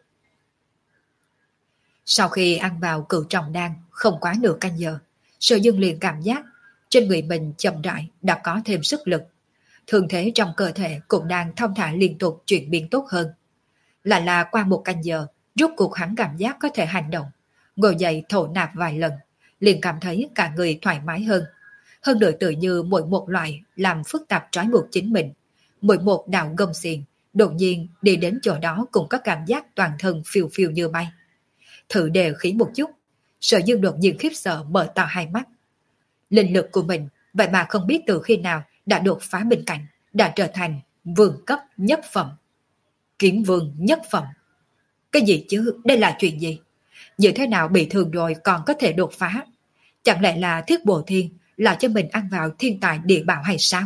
Sau khi ăn vào cửu trọng đan không quá nửa canh giờ, Sở Dương liền cảm giác trên người mình chậm rãi đã có thêm sức lực. Thương thế trong cơ thể cũng đang thong thả liên tục chuyển biến tốt hơn. Lại là qua một canh giờ, rốt cuộc hắn cảm giác có thể hành động, ngồi dậy thổ nạp vài lần, liền cảm thấy cả người thoải mái hơn. Hơn nữa tự như mỗi một loại làm phức tạp trói buộc chính mình, mỗi một đạo gông xiềng, đột nhiên đi đến chỗ đó cũng có cảm giác toàn thân phiêu phiêu như bay. Thử đề khí một chút, Sở Dương đột nhiên khiếp sợ mở to hai mắt. Linh lực của mình vậy mà không biết từ khi nào đã đột phá bên cạnh, đã trở thành vương cấp nhất phẩm. Kiếm vương nhất phẩm. Cái gì chứ, đây là chuyện gì? Như thế nào bị thương rồi còn có thể đột phá? Chẳng lẽ là Thiết Bồ Thiên là cho mình ăn vào thiên tài địa bảo hay sao?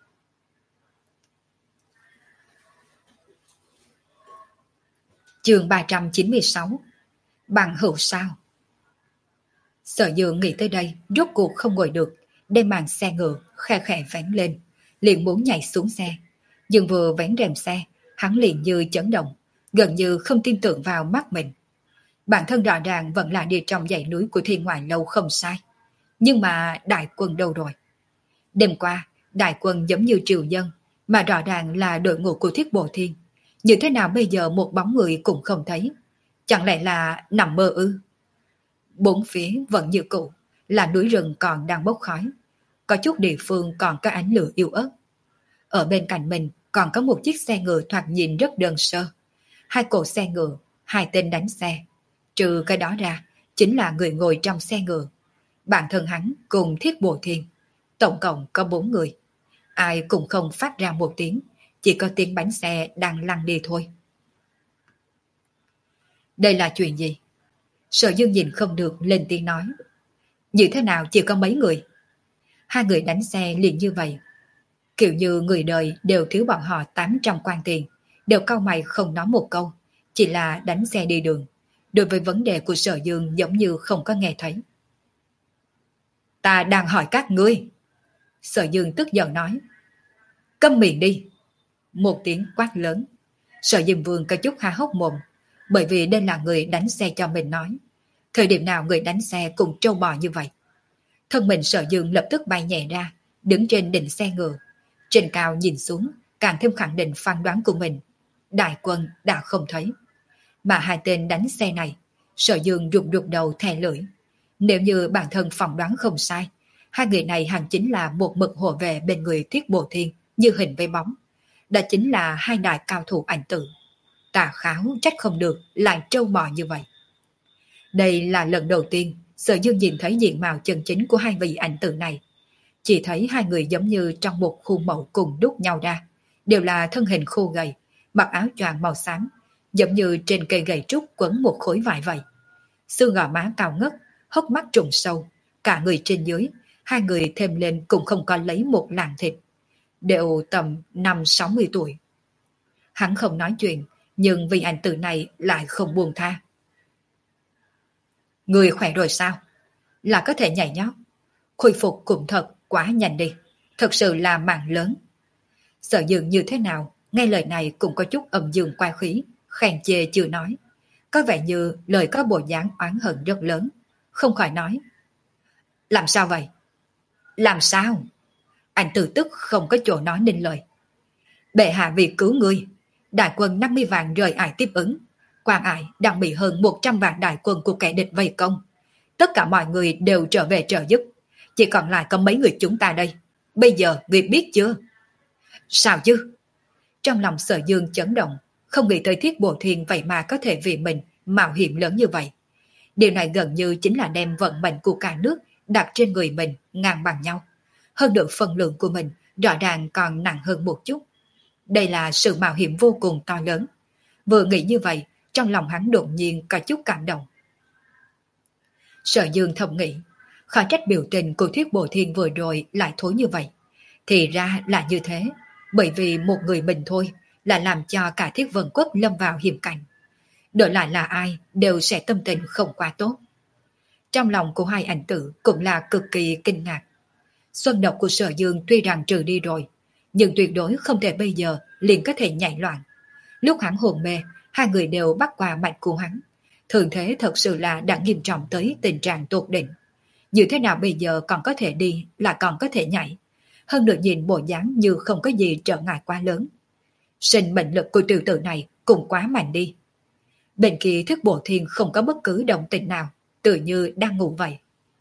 Chương ba trăm chín mươi sáu. Bằng hữu sao? Sở Dương nghĩ tới đây, rốt cuộc không ngồi được, đem màn xe ngựa khe khẽ vén lên, liền muốn nhảy xuống xe. Nhưng vừa vén rèm xe, hắn liền như chấn động, gần như không tin tưởng vào mắt mình. Bản thân rõ ràng vẫn là đi trong dãy núi của Thiên Ngoại Lâu không sai. Nhưng mà đại quân đâu rồi? Đêm qua, đại quân giống như triều dân, mà rõ ràng là đội ngũ của Thiết Bồ Thiên. Như thế nào bây giờ một bóng người cũng không thấy? Chẳng lẽ là nằm mơ ư? Bốn phía vẫn như cũ, là núi rừng còn đang bốc khói. Có chút địa phương còn có ánh lửa yếu ớt. Ở bên cạnh mình còn có một chiếc xe ngựa thoạt nhìn rất đơn sơ. Hai cỗ xe ngựa, hai tên đánh xe. Trừ cái đó ra, chính là người ngồi trong xe ngựa. Bản thân hắn cùng Thiết Bồ Thiên. Tổng cộng có bốn người. Ai cũng không phát ra một tiếng, chỉ có tiếng bánh xe đang lăn đi thôi. Đây là chuyện gì? Sở Dương nhìn không được lên tiếng nói. Như thế nào chỉ có mấy người? Hai người đánh xe liền như vậy. Kiểu như người đời đều thiếu bọn họ tám trăm quan tiền, đều cau mày không nói một câu, chỉ là đánh xe đi đường. Đối với vấn đề của Sở Dương giống như không có nghe thấy. Ta đang hỏi các ngươi. Sở Dương tức giận nói. Câm miệng đi. Một tiếng quát lớn. Sở Dương Vương có chút há hốc mồm, bởi vì đây là người đánh xe cho mình nói. Thời điểm nào người đánh xe cùng trâu bò như vậy? Thân mình Sở Dương lập tức bay nhẹ ra, đứng trên đỉnh xe ngựa. Trên cao nhìn xuống, càng thêm khẳng định phán đoán của mình. Đại quân đã không thấy. Mà hai tên đánh xe này, Sở Dương rụt rụt đầu thè lưỡi. Nếu như bản thân phỏng đoán không sai, hai người này hẳn chính là một mực hộ vệ bên người Thiết Bồ Thiên như hình với bóng. Đó chính là hai đại cao thủ ảnh tử. Tà Kháo trách không được lại trâu bò như vậy. Đây là lần đầu tiên Sở Dương nhìn thấy diện mạo chân chính của hai vị ảnh tử này. Chỉ thấy hai người giống như trong một khuôn mẫu cùng đúc nhau ra, đều là thân hình khô gầy, mặc áo choàng màu xám, giống như trên cây gậy trúc quấn một khối vải vậy. Xương gò má cao ngất, hốc mắt trùng sâu, cả người trên dưới, hai người thêm lên cũng không có lấy một lạng thịt, đều tầm năm sáu mươi tuổi. Hắn không nói chuyện, nhưng vị ảnh tử này lại không buông tha. Người khỏe rồi sao? Là có thể nhảy nhót. Khôi phục cũng thật quá nhanh đi, thật sự là mạng lớn. Sở Dương như thế nào, nghe lời này cũng có chút âm dương quay khí, khen chê chưa nói. Có vẻ như lời có bộ dáng oán hận rất lớn, không khỏi nói. Làm sao vậy? Làm sao? Anh từ tức không có chỗ nói nên lời. Bệ hạ vì cứu ngươi, đại quân năm mươi vạn rời ải tiếp ứng. Quan ải đang bị hơn một trăm vạn đại quân của kẻ địch vây công. Tất cả mọi người đều trở về trợ giúp. Chỉ còn lại có mấy người chúng ta đây. Bây giờ ngươi biết chưa? Sao chứ? Trong lòng Sở Dương chấn động, không nghĩ tới Thiết Bồ Thiên vậy mà có thể vì mình mạo hiểm lớn như vậy. Điều này gần như chính là đem vận mệnh của cả nước đặt trên người mình ngang bằng nhau. Hơn được phần lượng của mình rõ ràng còn nặng hơn một chút. Đây là sự mạo hiểm vô cùng to lớn. Vừa nghĩ như vậy, trong lòng hắn đột nhiên có chút cảm động. Sở Dương thầm nghĩ, khó trách biểu tình của Thiết Bồ Thiên vừa rồi lại thối như vậy. Thì ra là như thế, bởi vì một người mình thôi là làm cho cả Thiết Vân Quốc lâm vào hiểm cảnh. Đổi lại là ai đều sẽ tâm tình không quá tốt. Trong lòng của hai ảnh tử cũng là cực kỳ kinh ngạc. Xuân độc của Sở Dương tuy rằng trừ đi rồi, nhưng tuyệt đối không thể bây giờ liền có thể nhảy loạn. Lúc hắn hồn mê, hai người đều bắt qua mạch của hắn. Thường thế thật sự là đã nghiêm trọng tới tình trạng tột đỉnh. Như thế nào bây giờ còn có thể đi, là còn có thể nhảy. Hơn được nhìn bộ dáng như không có gì trở ngại quá lớn. Sinh mệnh lực của tiểu tử này cũng quá mạnh đi. Bên kia Thiết Bồ Thiên không có bất cứ động tĩnh nào, tự như đang ngủ vậy.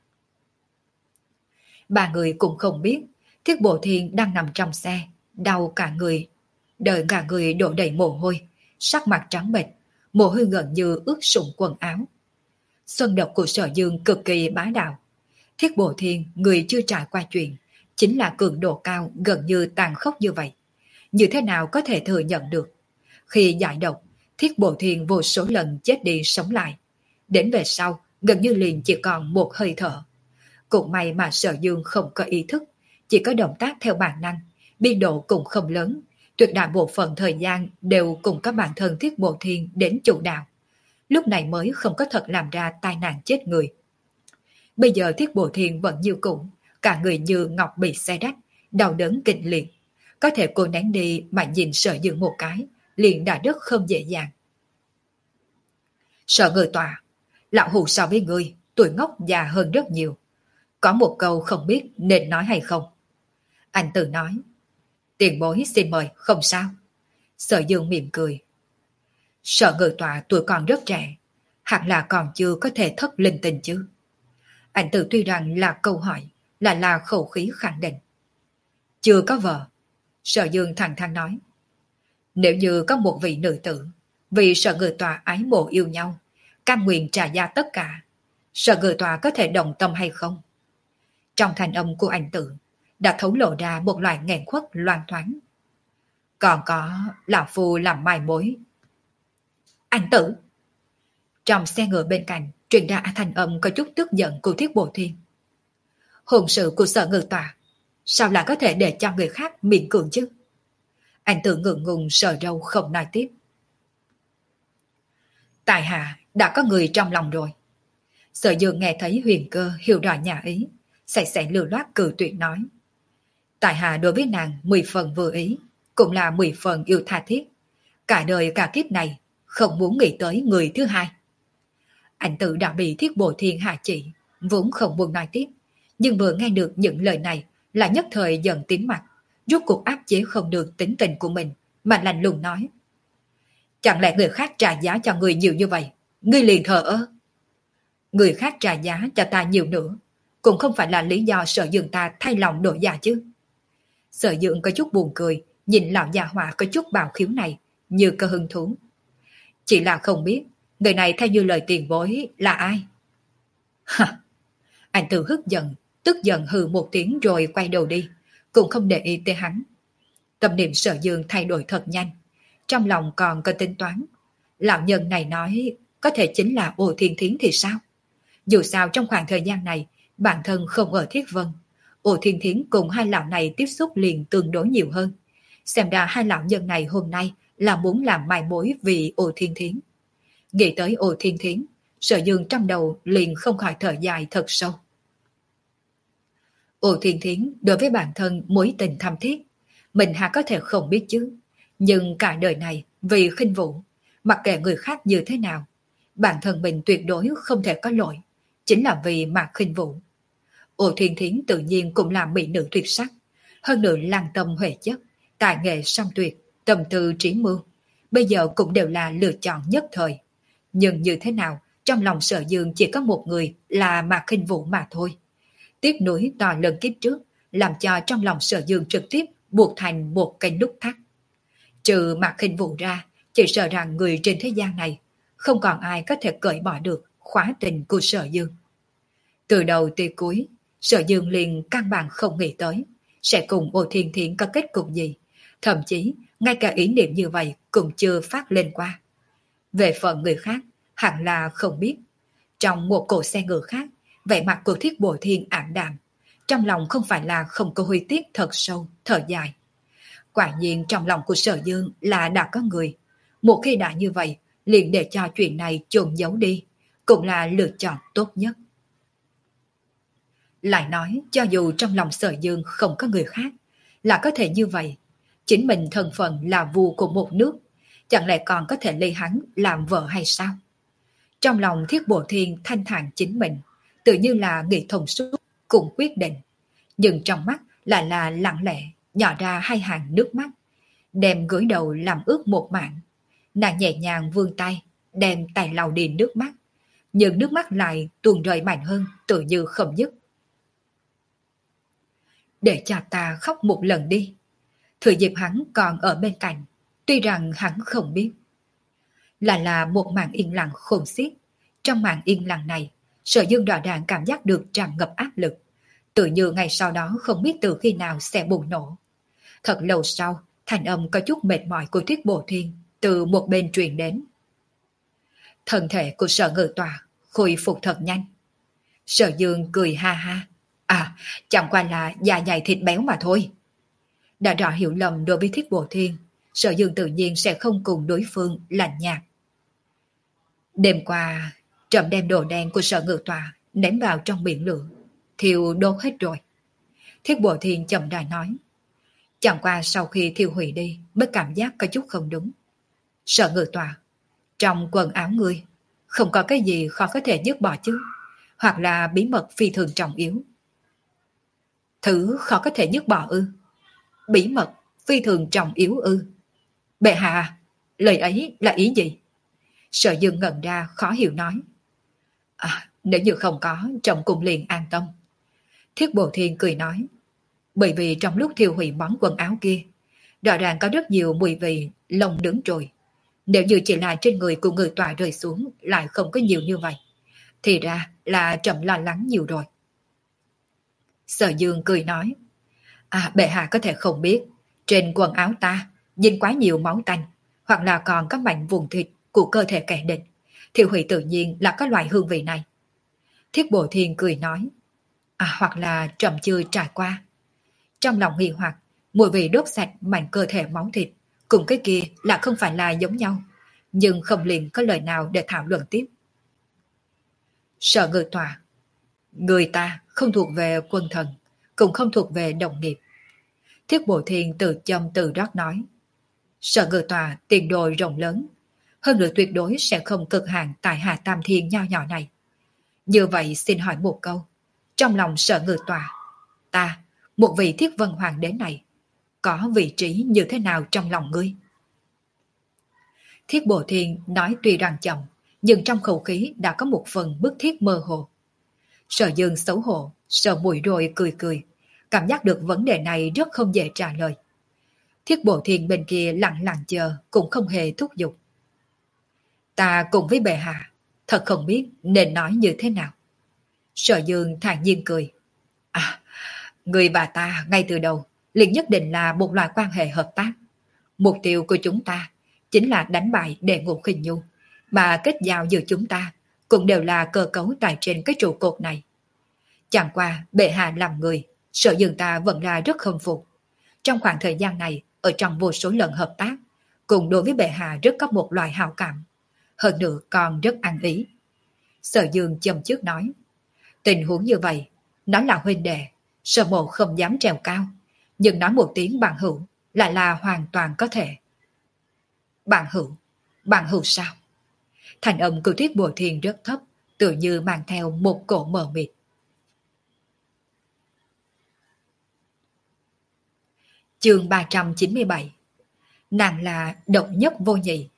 Ba người cũng không biết, Thiết Bồ Thiên đang nằm trong xe, đau cả người, đợi cả người đổ đầy mồ hôi, sắc mặt trắng bệch, mồ hôi gần như ướt sũng quần áo. Xuân độc của Sở Dương cực kỳ bá đạo. Thiết Bồ Thiên, người chưa trải qua chuyện, chính là cường độ cao gần như tàn khốc như vậy. Như thế nào có thể thừa nhận được? Khi giải độc, Thiết Bồ Thiên vô số lần chết đi sống lại. Đến về sau, gần như liền chỉ còn một hơi thở. Cũng may mà Sở Dương không có ý thức, chỉ có động tác theo bản năng, biên độ cũng không lớn. Tuyệt đại bộ phận thời gian đều cùng các bản thân Thiết Bồ Thiên đến chủ đạo. Lúc này mới không có thật làm ra tai nạn chết người. Bây giờ Thiết Bồ Thiên vẫn như cũ, cả người như ngọc bị xé rách, đau đớn kịch liệt. Có thể cô nén đi mà nhìn Sở Dương một cái, liền đã rất không dễ dàng. Sở người tòa, lão hù so với ngươi, tuổi ngốc già hơn rất nhiều. Có một câu không biết nên nói hay không? Anh tự nói. Tiền bối xin mời, không sao. Sở Dương mỉm cười. Sở người tòa tuổi còn rất trẻ, hẳn là còn chưa có thể thất linh tình chứ. Anh tự tuy rằng là câu hỏi, là là khẩu khí khẳng định. Chưa có vợ. Sở Dương thẳng thắn nói. Nếu như có một vị nữ tử, vì Sở người tòa ái mộ yêu nhau, cam nguyện trả giá tất cả, Sở người tòa có thể đồng tâm hay không? Trong thanh âm của anh tử đã thấu lộ ra một loại nghẹn khuất loan thoáng. Còn có lão phu làm mai mối. Anh tử! Trong xe ngựa bên cạnh truyền ra thanh âm có chút tức giận của Thiết Bồ Thiên. Hôn sự của Sở ngự tòa, sao lại có thể để cho người khác miễn cưỡng chứ? Anh tử ngượng ngùng sờ râu không nói tiếp. Tại hạ đã có người trong lòng rồi. Sở Dương nghe thấy Huyền Cơ hiểu rõ nhà ý, sạch sẽ lưu loát cử tuyệt nói. Tại hạ đối với nàng mười phần vừa ý, cũng là mười phần yêu tha thiết. Cả đời cả kiếp này không muốn nghĩ tới người thứ hai. Anh tự đã bị Thiết Bồ Thiên hạ chỉ, vốn không buồn nói tiếp, nhưng vừa nghe được những lời này là nhất thời giận tím mặt, rốt cuộc áp chế không được tính tình của mình, mà lạnh lùng nói. Chẳng lẽ người khác trả giá cho người nhiều như vậy, ngươi liền thờ ơ? Người khác trả giá cho ta nhiều nữa, cũng không phải là lý do Sở Dương ta thay lòng đổi dạ chứ. Sở Dương có chút buồn cười, nhìn lão già họa có chút bào khiếu này, như có hứng thú. Chỉ là không biết, người này theo như lời tiền bối là ai? Hả? Anh tự hức giận, tức giận hừ một tiếng rồi quay đầu đi, cũng không để ý tới hắn. Tâm niệm Sở Dương thay đổi thật nhanh, trong lòng còn có tính toán. Lão nhân này nói có thể chính là Ô Thiên Thiến thì sao? Dù sao trong khoảng thời gian này, bản thân không ở Thiết Vân, Ô Thiên Thiến cùng hai lão này tiếp xúc liền tương đối nhiều hơn. Xem ra hai lão nhân này hôm nay là muốn làm mai mối vì Ô Thiên Thiến. Nghĩ tới Ô Thiên Thiến, Sở Dương trong đầu liền không khỏi thở dài thật sâu. Ô Thiên Thiến đối với bản thân mối tình thâm thiết, mình há có thể không biết chứ. Nhưng cả đời này vì khinh Vũ, mặc kệ người khác như thế nào, bản thân mình tuyệt đối không thể có lỗi, chính là vì mà khinh Vũ. Ô Thiên Thiến tự nhiên cũng là mỹ nữ tuyệt sắc, hơn nữa lăng tâm huệ chất, tài nghệ song tuyệt, tâm tư trí mưu, bây giờ cũng đều là lựa chọn nhất thời. Nhưng như thế nào, trong lòng Sở Dương chỉ có một người là Mạc Khinh Vũ mà thôi. Tiếc nuối to lớn kiếp trước, làm cho trong lòng Sở Dương trực tiếp buộc thành một cây nút thắt. Trừ Mạc Khinh Vũ ra, chỉ sợ rằng người trên thế gian này không còn ai có thể cởi bỏ được khóa tình của Sở Dương. Từ đầu tới cuối, Sở Dương liền căn bản không nghĩ tới sẽ cùng Ô Thiên Thiến có kết cục gì, thậm chí ngay cả ý niệm như vậy cũng chưa phát lên qua. Về phần người khác, hẳn là không biết. Trong một cổ xe ngựa khác, vẻ mặt của Thiết Bội Thiên ảm đạm, trong lòng không phải là không có huy tiếc thật sâu, thở dài. Quả nhiên trong lòng của Sở Dương là đã có người. Một khi đã như vậy, liền để cho chuyện này chôn giấu đi, cũng là lựa chọn tốt nhất. Lại nói, cho dù trong lòng Sở Dương không có người khác, là có thể như vậy. Chính mình thân phận là vua của một nước, chẳng lẽ còn có thể lấy hắn làm vợ hay sao? Trong lòng Thiết Bội Thiên thanh thản chính mình, tự như là nghĩ thông suốt, cùng quyết định. Nhưng trong mắt lại là lặng lẽ, nhỏ ra hai hàng nước mắt, đem gối đầu làm ướt một mảng. Nàng nhẹ nhàng vươn tay, đem tay lau đi nước mắt, nhưng nước mắt lại tuôn rơi mạnh hơn, tự như không dứt. Để cho ta khóc một lần đi. Thừa dịp hắn còn ở bên cạnh, tuy rằng hắn không biết. Là là một màn yên lặng khôn xiết. Trong màn yên lặng này, Sở Dương rõ ràng cảm giác được tràn ngập áp lực, tự như ngày sau đó không biết từ khi nào sẽ bùng nổ. Thật lâu sau, thanh âm có chút mệt mỏi của Thiết Bội Thiên từ một bên truyền đến. Thân thể của Sở Ngự Tòa khôi phục thật nhanh. Sở Dương cười ha ha. À, chẳng qua là da dày thịt béo mà thôi. Đã rõ hiểu lầm đối với Thiết Bội Thiên, Sở Dương tự nhiên sẽ không cùng đối phương lạnh nhạt. Đêm qua, trộm đem đồ đen của Sở Ngự Tòa ném vào trong biển lửa, thiêu đốt hết rồi. Thiết Bội Thiên chậm rãi nói. Chẳng qua sau khi thiêu hủy đi mới cảm giác có chút không đúng. Sở Ngự Tòa, trong quần áo ngươi không có cái gì khó có thể dứt bỏ chứ, hoặc là bí mật phi thường trọng yếu. Thứ khó có thể dứt bỏ ư? Bí mật phi thường trọng yếu ư? Bệ hạ, lời ấy là ý gì? Sở Dương ngẩn ra khó hiểu nói. À, nếu như không có, chồng cùng liền an tâm. Thiết Bội Thiên cười nói. Bởi vì trong lúc thiêu hủy món quần áo kia, rõ ràng có rất nhiều mùi vị lồng đứng rồi. Nếu như chỉ là trên người của người tòa rơi xuống lại không có nhiều như vậy, thì ra là trầm lo lắng nhiều rồi. Sở Dương cười nói. À, bệ hạ có thể không biết, trên quần áo ta dính quá nhiều máu tanh, hoặc là còn có mảnh vùng thịt của cơ thể kẻ địch, thiêu hủy tự nhiên là có loại hương vị này. Thiết Bội Thiên cười nói. À, hoặc là trầm chưa trải qua. Trong lòng nghi hoặc, mùi vị đốt sạch mảnh cơ thể máu thịt cùng cái kia là không phải là giống nhau, nhưng không liền có lời nào để thảo luận tiếp. Sở Ngự Tòa, người ta không thuộc về quân thần, cũng không thuộc về đồng nghiệp. Thiết Bội Thiên từ châm từ rót nói. Sở Ngự Tòa tiền đồ rộng lớn, hơn nữa tuyệt đối sẽ không cực hạn tại Hà Tam Thiên nho nhỏ này. Như vậy xin hỏi một câu, Trong lòng Sở Ngự Tòa, ta, một vị Thiết Vân Hoàng đế này, có vị trí như thế nào trong lòng ngươi? Thiết Bồ Thiên nói tuy rằng chậm, nhưng trong khẩu khí đã có một phần bức thiết mơ hồ. Sở Dương xấu hổ, sờ mũi rồi cười cười, cảm giác được vấn đề này rất không dễ trả lời. Thiết Bồ Thiên bên kia lặng lặng chờ, cũng không hề thúc giục. Ta cùng với bệ hạ, thật không biết nên nói như thế nào. Sở Dương thản nhiên cười. À, người và ta ngay từ đầu liền nhất định là một loại quan hệ hợp tác. Mục tiêu của chúng ta chính là đánh bại Đệ Ngũ Khinh Nhu, mà kết giao giữa chúng ta cũng đều là cơ cấu tại trên cái trụ cột này. Chẳng qua bệ hạ làm người, Sở Dương ta vẫn là rất khâm phục. Trong khoảng thời gian này, ở trong vô số lần hợp tác, cùng đối với bệ hạ rất có một loại hảo cảm. Hơn nữa còn rất ăn ý. Sở Dương châm trước nói, tình huống như vậy, nó là huynh đệ, Sở Mộ không dám trèo cao, nhưng nói một tiếng bạn hữu lại là hoàn toàn có thể. Bạn hữu, bạn hữu sao? Thành âm của Thiết Bồ Thiên rất thấp, tự như mang theo một cổ mờ mịt. Chương ba trăm chín mươi bảy. Nàng là độc nhất vô nhị.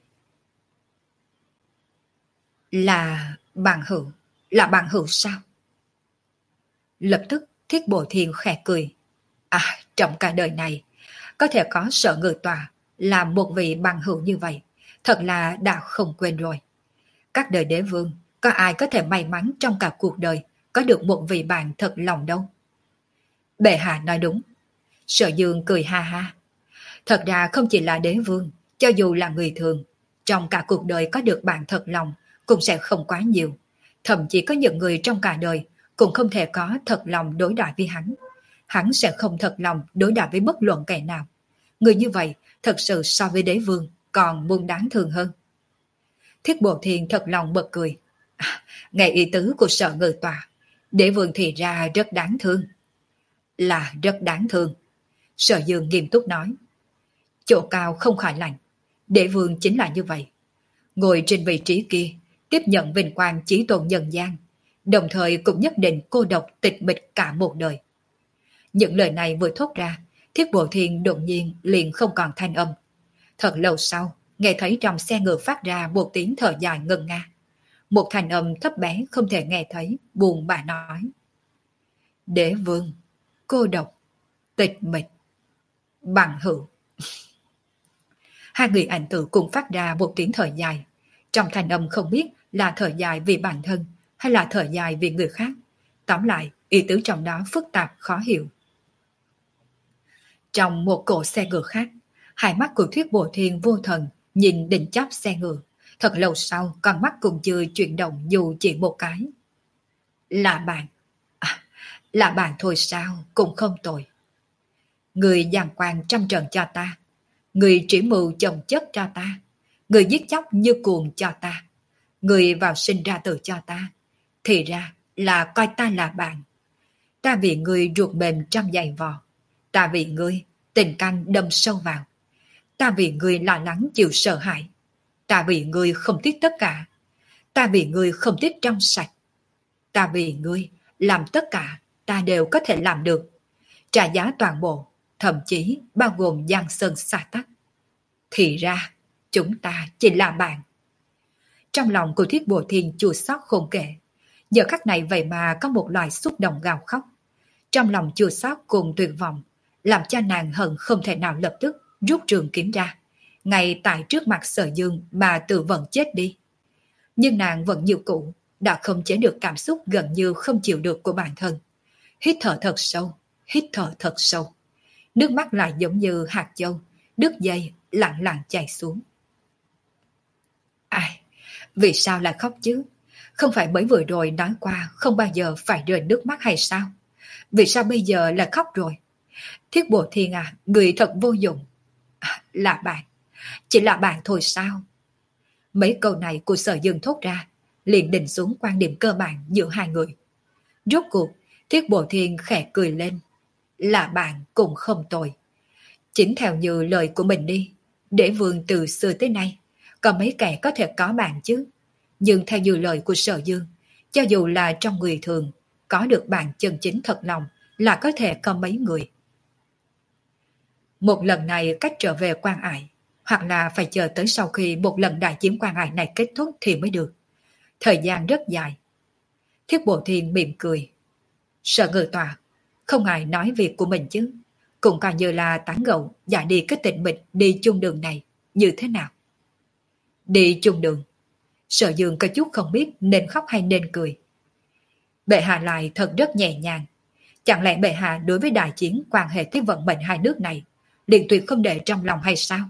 Là bạn hữu, là bạn hữu sao? Lập tức Thiết Bồ Thiên khẽ cười. À, trong cả đời này, có thể có Sở Ngự Tòa làm một vị bạn hữu như vậy, thật là đã không quên rồi. Các đời đế vương, có ai có thể may mắn trong cả cuộc đời có được một vị bạn thật lòng đâu. Bệ hạ nói đúng. Sở Dương cười ha ha. Thật ra không chỉ là đế vương, cho dù là người thường, trong cả cuộc đời có được bạn thật lòng cũng sẽ không quá nhiều. Thậm chí có những người trong cả đời cũng không thể có thật lòng đối đãi với hắn. Hắn sẽ không thật lòng đối đãi với bất luận kẻ nào. Người như vậy thật sự so với đế vương còn muôn đáng thương hơn. Thiết Bồ Thiên thật lòng bật cười. À, nghe ý tứ của Sở Ngự Tòa, đế vương thì ra rất đáng thương. Là rất đáng thương. Sở Dương nghiêm túc nói. Chỗ cao không khỏi lạnh. Đế vương chính là như vậy. Ngồi trên vị trí kia, tiếp nhận vinh quang chí tôn nhân gian, đồng thời cũng nhất định cô độc tịch mịch cả một đời. Những lời này vừa thốt ra, Thiết Bộ Thiên đột nhiên liền không còn thanh âm. Thật lâu sau, nghe thấy trong xe ngựa phát ra một tiếng thở dài ngân nga. Một thanh âm thấp bé không thể nghe thấy, buồn bã nói. Đế vương, cô độc, tịch mịch, bằng hữu. Hai người ảnh tử cùng phát ra một tiếng thở dài. Trong thanh âm không biết là thở dài vì bản thân hay là thở dài vì người khác. Tóm lại, ý tứ trong đó phức tạp khó hiểu. Trong một cỗ xe ngựa khác, hai mắt của Thuyết Bồ Thiên vô thần nhìn đỉnh chóp xe ngựa. Thật lâu sau, con mắt cũng chưa chuyển động dù chỉ một cái. Là bạn. À, là bạn thôi sao, cũng không tồi. Người giàn quan trăm trận cho ta. Người chỉ mưu chồng chất cho ta. Người giết chóc như cuồng cho ta. Người vào sinh ra tử cho ta. Thì ra là coi ta là bạn. Ta vì người ruột mềm trong giày vò. Ta vì ngươi tình canh đâm sâu vào. Ta vì ngươi lo lắng chịu sợ hãi. Ta vì ngươi không tiếc tất cả. Ta vì ngươi không tiếc trong sạch. Ta vì ngươi làm tất cả ta đều có thể làm được. Trả giá toàn bộ, thậm chí bao gồm giang sơn xa tắc. Thì ra chúng ta chỉ là bạn. Trong lòng của Thiết Bồ Thiên chua xót khôn kể. Giờ khắc này vậy mà có một loại xúc động gào khóc. Trong lòng chua xót cùng tuyệt vọng, làm cho nàng hận không thể nào lập tức rút trường kiếm ra, ngay tại trước mặt Sở Dương mà tự vận chết đi. Nhưng nàng vẫn như cũ, đã không chế được cảm xúc gần như không chịu được của bản thân. Hít thở thật sâu, hít thở thật sâu. Nước mắt lại giống như hạt châu, đứt dây lặng lặng chảy xuống. Ai, vì sao lại khóc chứ? Không phải mới vừa rồi nói qua không bao giờ phải rơi nước mắt hay sao? Vì sao bây giờ lại khóc rồi? Thiết Bồ Thiên à, người thật vô dụng. À, là bạn, chỉ là bạn thôi sao? Mấy câu này của Sở Dương thốt ra, liền định xuống quan điểm cơ bản giữa hai người. Rốt cuộc, Thiết Bồ Thiên khẽ cười lên. Là bạn cũng không tồi. Chính theo như lời của mình đi, đế vương từ xưa tới nay, có mấy kẻ có thể có bạn chứ. Nhưng theo như lời của Sở Dương, cho dù là trong người thường, có được bạn chân chính thật lòng là có thể có mấy người. Một lần này cách trở về Quan Ải, hoặc là phải chờ tới sau khi một lần đại chiến Quan Ải này kết thúc thì mới được. Thời gian rất dài. Thiết Bộ Thiên mỉm cười. Sở Ngự Tọa, không ai nói việc của mình chứ. Cũng coi như là tán gẫu giả đi cái tịnh mịch đi chung đường này, như thế nào? Đi chung đường. Sở Dương có chút không biết nên khóc hay nên cười. Bệ hạ lại thật rất nhẹ nhàng. Chẳng lẽ bệ hạ đối với đại chiến quan hệ tới vận mệnh hai nước này liền tuyệt không để trong lòng hay sao?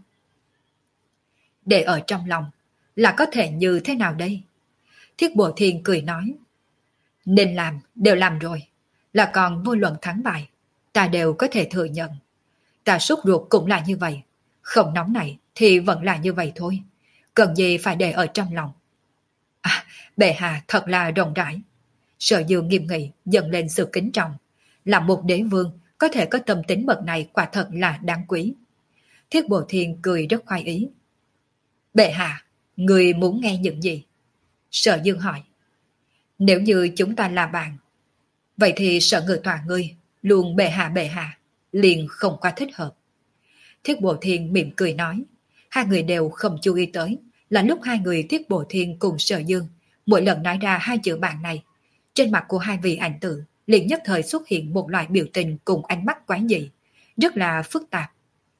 Để ở trong lòng là có thể như thế nào đây? Thiết Bộ Thiên cười nói. Nên làm, đều làm rồi. Là còn vô luận thắng bại, ta đều có thể thừa nhận. Ta sốt ruột cũng là như vậy. Không nóng này thì vẫn là như vậy thôi. Cần gì phải để ở trong lòng. À, bệ hạ thật là rộng rãi. Sở Dương nghiêm nghị dần lên sự kính trọng. Là một đế vương có thể có tâm tính bậc này quả thật là đáng quý. Thiết Bộ Thiên cười rất khoái ý. Bệ hạ, người muốn nghe những gì? Sở Dương hỏi. Nếu như chúng ta là bạn, vậy thì Sở Ngự Tọa ngươi luôn bệ hạ bệ hạ, liền không quá thích hợp. Thiết Bộ Thiên mỉm cười nói. Hai người đều không chú ý tới là lúc hai người Thiết Bộ Thiên cùng Sở Dương mỗi lần nói ra hai chữ bạn này, trên mặt của hai vị ảnh tử liền nhất thời xuất hiện một loại biểu tình cùng ánh mắt quái dị, rất là phức tạp.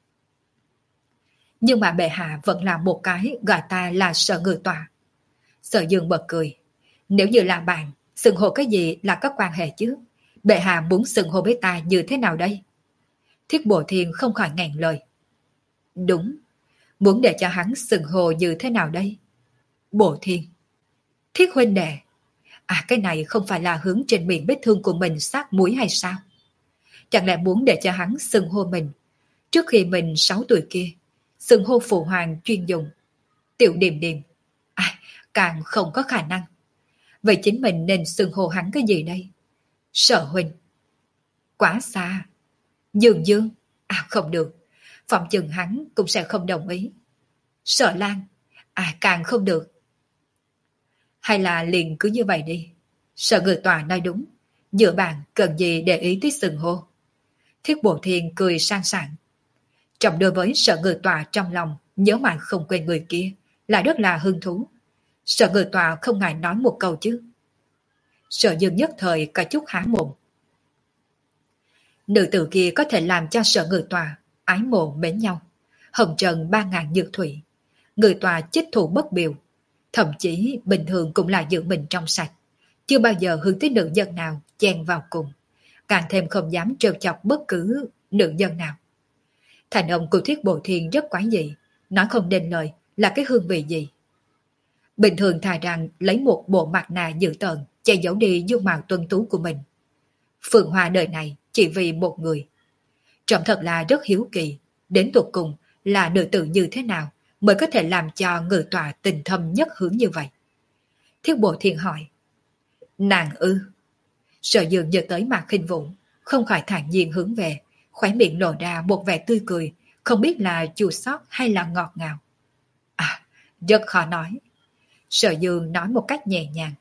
Nhưng mà bệ hạ vẫn là một cái gọi ta là Sở Ngự Tọa. Sở Dương bật cười. Nếu như là bạn, xưng hô cái gì là có quan hệ chứ? Bệ hạ muốn xưng hô với ta như thế nào đây? Thiết Bộ Thiên không khỏi ngẹn lời. Đúng, muốn để cho hắn xưng hô như thế nào đây? Bộ Thiên. Thiết huynh đệ. À, cái này không phải là hướng trên miệng vết thương của mình sát muối hay sao? Chẳng lẽ muốn để cho hắn xưng hô mình trước khi mình sáu tuổi kia, xưng hô phụ hoàng chuyên dùng Tiểu Điềm Điềm? À, càng không có khả năng. Vậy chính mình nên xưng hô hắn cái gì đây? Sở huynh. Quá xa. Dương Dương. À, không được. Phòng chừng hắn cũng sẽ không đồng ý. Sở Lan. À, càng không được. Hay là liền cứ như vậy đi. Sở Ngự Tọa nói đúng. Giữa bạn cần gì để ý tới xưng hô? Thiết Bộ Thiên cười sang sảng. Trọng đối với Sở Ngự Tọa trong lòng nhớ mãi không quên người kia là rất là hứng thú. Sở Ngự Tọa không ngại nói một câu chứ. Sở Dương nhất thời cả chút há mồm. Nữ tử kia có thể làm cho Sở Ngự Tọa ái mộ mến nhau. Hồng trần ba ngàn nhược thủy. Người Tọa chích thủ bất biểu. Thậm chí bình thường cũng là giữ mình trong sạch. Chưa bao giờ hướng tới nữ nhân nào chen vào cùng. Càng thêm không dám trêu chọc bất cứ nữ nhân nào. Thành âm của Thiết Bộ Thiên rất quái dị. Nói không nên lời là cái hương vị gì. Bình thường thà rằng lấy một bộ mặt nạ dữ tợn che giấu đi dung mạo tuân tú của mình. Phượng Hoa đời này chỉ vì một người. Trọng thật là rất hiếu kỳ. Đến tột cùng là nữ tử như thế nào mới có thể làm cho Ngự Tọa tình thâm nhất hướng như vậy? Thiết Bộ Thiên hỏi. Nàng ư? Sở Dương nhớ tới Mạc Khinh Vũ, không khỏi thản nhiên hướng về, khóe miệng lộ ra một vẻ tươi cười, không biết là chua xót hay là ngọt ngào. À, rất khó nói. Sở Dương nói một cách nhẹ nhàng.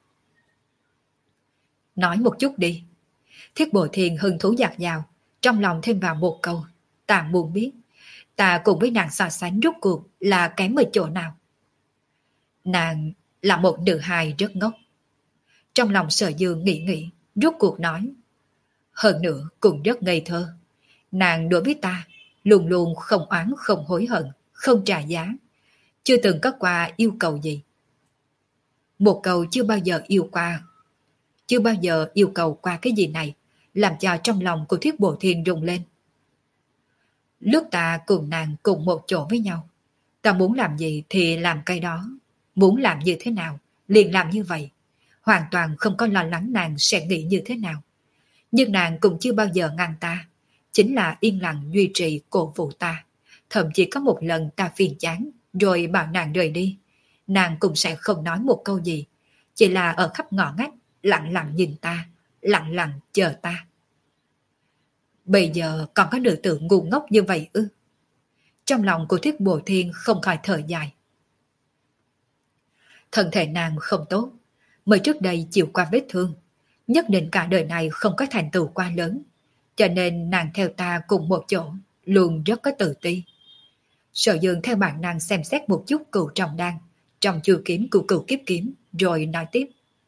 Nói một chút đi. Thiết Bộ Thiên hứng thú dạt dào, trong lòng thêm vào một câu. Ta muốn biết, ta cùng với nàng so sánh rốt cuộc là kém ở chỗ nào. Nàng là một nữ hài rất ngốc. Trong lòng Sở Dương nghĩ nghĩ, rốt cuộc nói. Hơn nữa cũng rất ngây thơ. Nàng đối với ta luôn luôn không oán không hối hận, không trả giá. Chưa từng có qua yêu cầu gì. Một câu chưa bao giờ yêu qua. Chưa bao giờ yêu cầu qua cái gì này, làm cho trong lòng của Thiết Bộ Thiên rung lên. Lúc ta cùng nàng cùng một chỗ với nhau, ta muốn làm gì thì làm cái đó. Muốn làm như thế nào, liền làm như vậy. Hoàn toàn không có lo lắng nàng sẽ nghĩ như thế nào. Nhưng nàng cũng chưa bao giờ ngăn ta. Chính là yên lặng duy trì cổ vũ ta. Thậm chí có một lần ta phiền chán, rồi bảo nàng rời đi. Nàng cũng sẽ không nói một câu gì. Chỉ là ở khắp ngõ ngách, lặng lặng nhìn ta, lặng lặng chờ ta. Bây giờ còn có nữ tử ngu ngốc như vậy ư? Trong lòng của Thiết Bộ Thiên không khỏi thở dài. Thân thể nàng không tốt, mới trước đây chịu qua vết thương, nhất định cả đời này không có thành tựu quá lớn, cho nên nàng theo ta cùng một chỗ, luôn rất có tự ti. Sở Dương theo bản năng xem xét một chút cựu trọng đan, trong chu kiếm của cựu kiếp kiếm, rồi nói tiếp.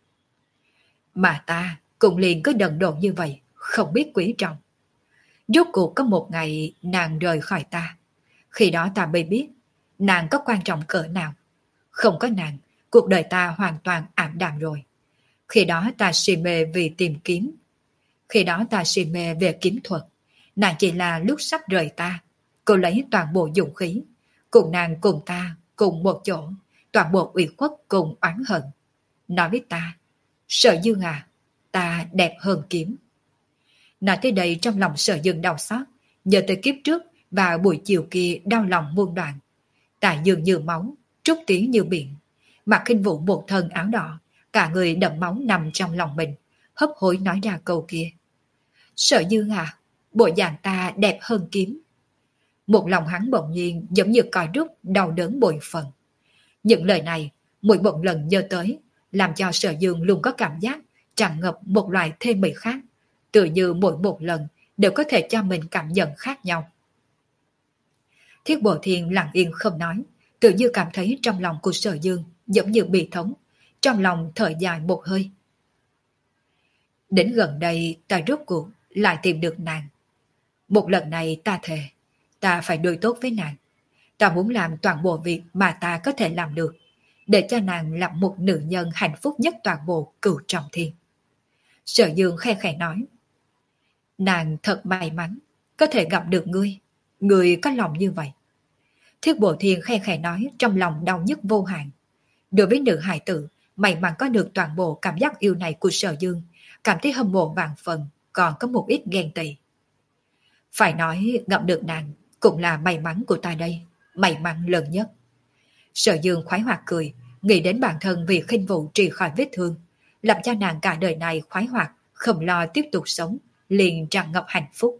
Mà ta cũng liền cứ đần độn như vậy, không biết quý trọng. Rốt cuộc có một ngày nàng rời khỏi ta, khi đó ta mới biết nàng có quan trọng cỡ nào. Không có nàng, cuộc đời ta hoàn toàn ảm đạm rồi. Khi đó ta si mê vì tìm kiếm. Khi đó ta si mê về kiếm thuật. Nàng chỉ là lúc sắp rời ta, cô lấy toàn bộ dũng khí, cùng nàng cùng ta, cùng một chỗ, toàn bộ ủy khuất cùng oán hận. Nói với ta, Sở Dương à, ta đẹp hơn kiếm. Nói tới đây trong lòng Sở Dương đau xót, nhớ tới kiếp trước và buổi chiều kia đau lòng muôn đoạn. Tạ Dương như máu, trúc tí như biển. Mặc Khinh Vũ một thân áo đỏ, cả người đẫm máu nằm trong lòng mình, hấp hối nói ra câu kia. Sở Dương à, bộ dạng ta đẹp hơn kiếm. Một lòng hắn bỗng nhiên giống như còi rút đau đớn bội phần. Những lời này, mỗi một lần nhớ tới, làm cho Sở Dương luôn có cảm giác tràn ngập một loại thê mị khác, tự như mỗi một lần đều có thể cho mình cảm nhận khác nhau. Thiết Bộ Thiên lặng yên không nói, tự như cảm thấy trong lòng của Sở Dương giống như bị thống, trong lòng thở dài một hơi. Đến gần đây ta rốt cuộc lại tìm được nàng. Một lần này ta thề, ta phải đối tốt với nàng. Ta muốn làm toàn bộ việc mà ta có thể làm được, để cho nàng làm một nữ nhân hạnh phúc nhất toàn bộ Cửu Trọng Thiên. Sở Dương khe khẽ nói. Nàng thật may mắn, có thể gặp được ngươi. Ngươi có lòng như vậy. Thiết Bộ Thiên khe khẽ nói trong lòng đau nhức vô hạn. Đối với nữ hài tử, may mắn có được toàn bộ cảm giác yêu này của Sở Dương, cảm thấy hâm mộ vạn phần, còn có một ít ghen tị. Phải nói gặp được nàng cũng là may mắn của ta đây, may mắn lớn nhất. Sở Dương khoái hoạt cười, nghĩ đến bản thân vì Khinh Vũ trị khỏi vết thương, làm cho nàng cả đời này khoái hoạt, không lo tiếp tục sống, liền tràn ngập hạnh phúc.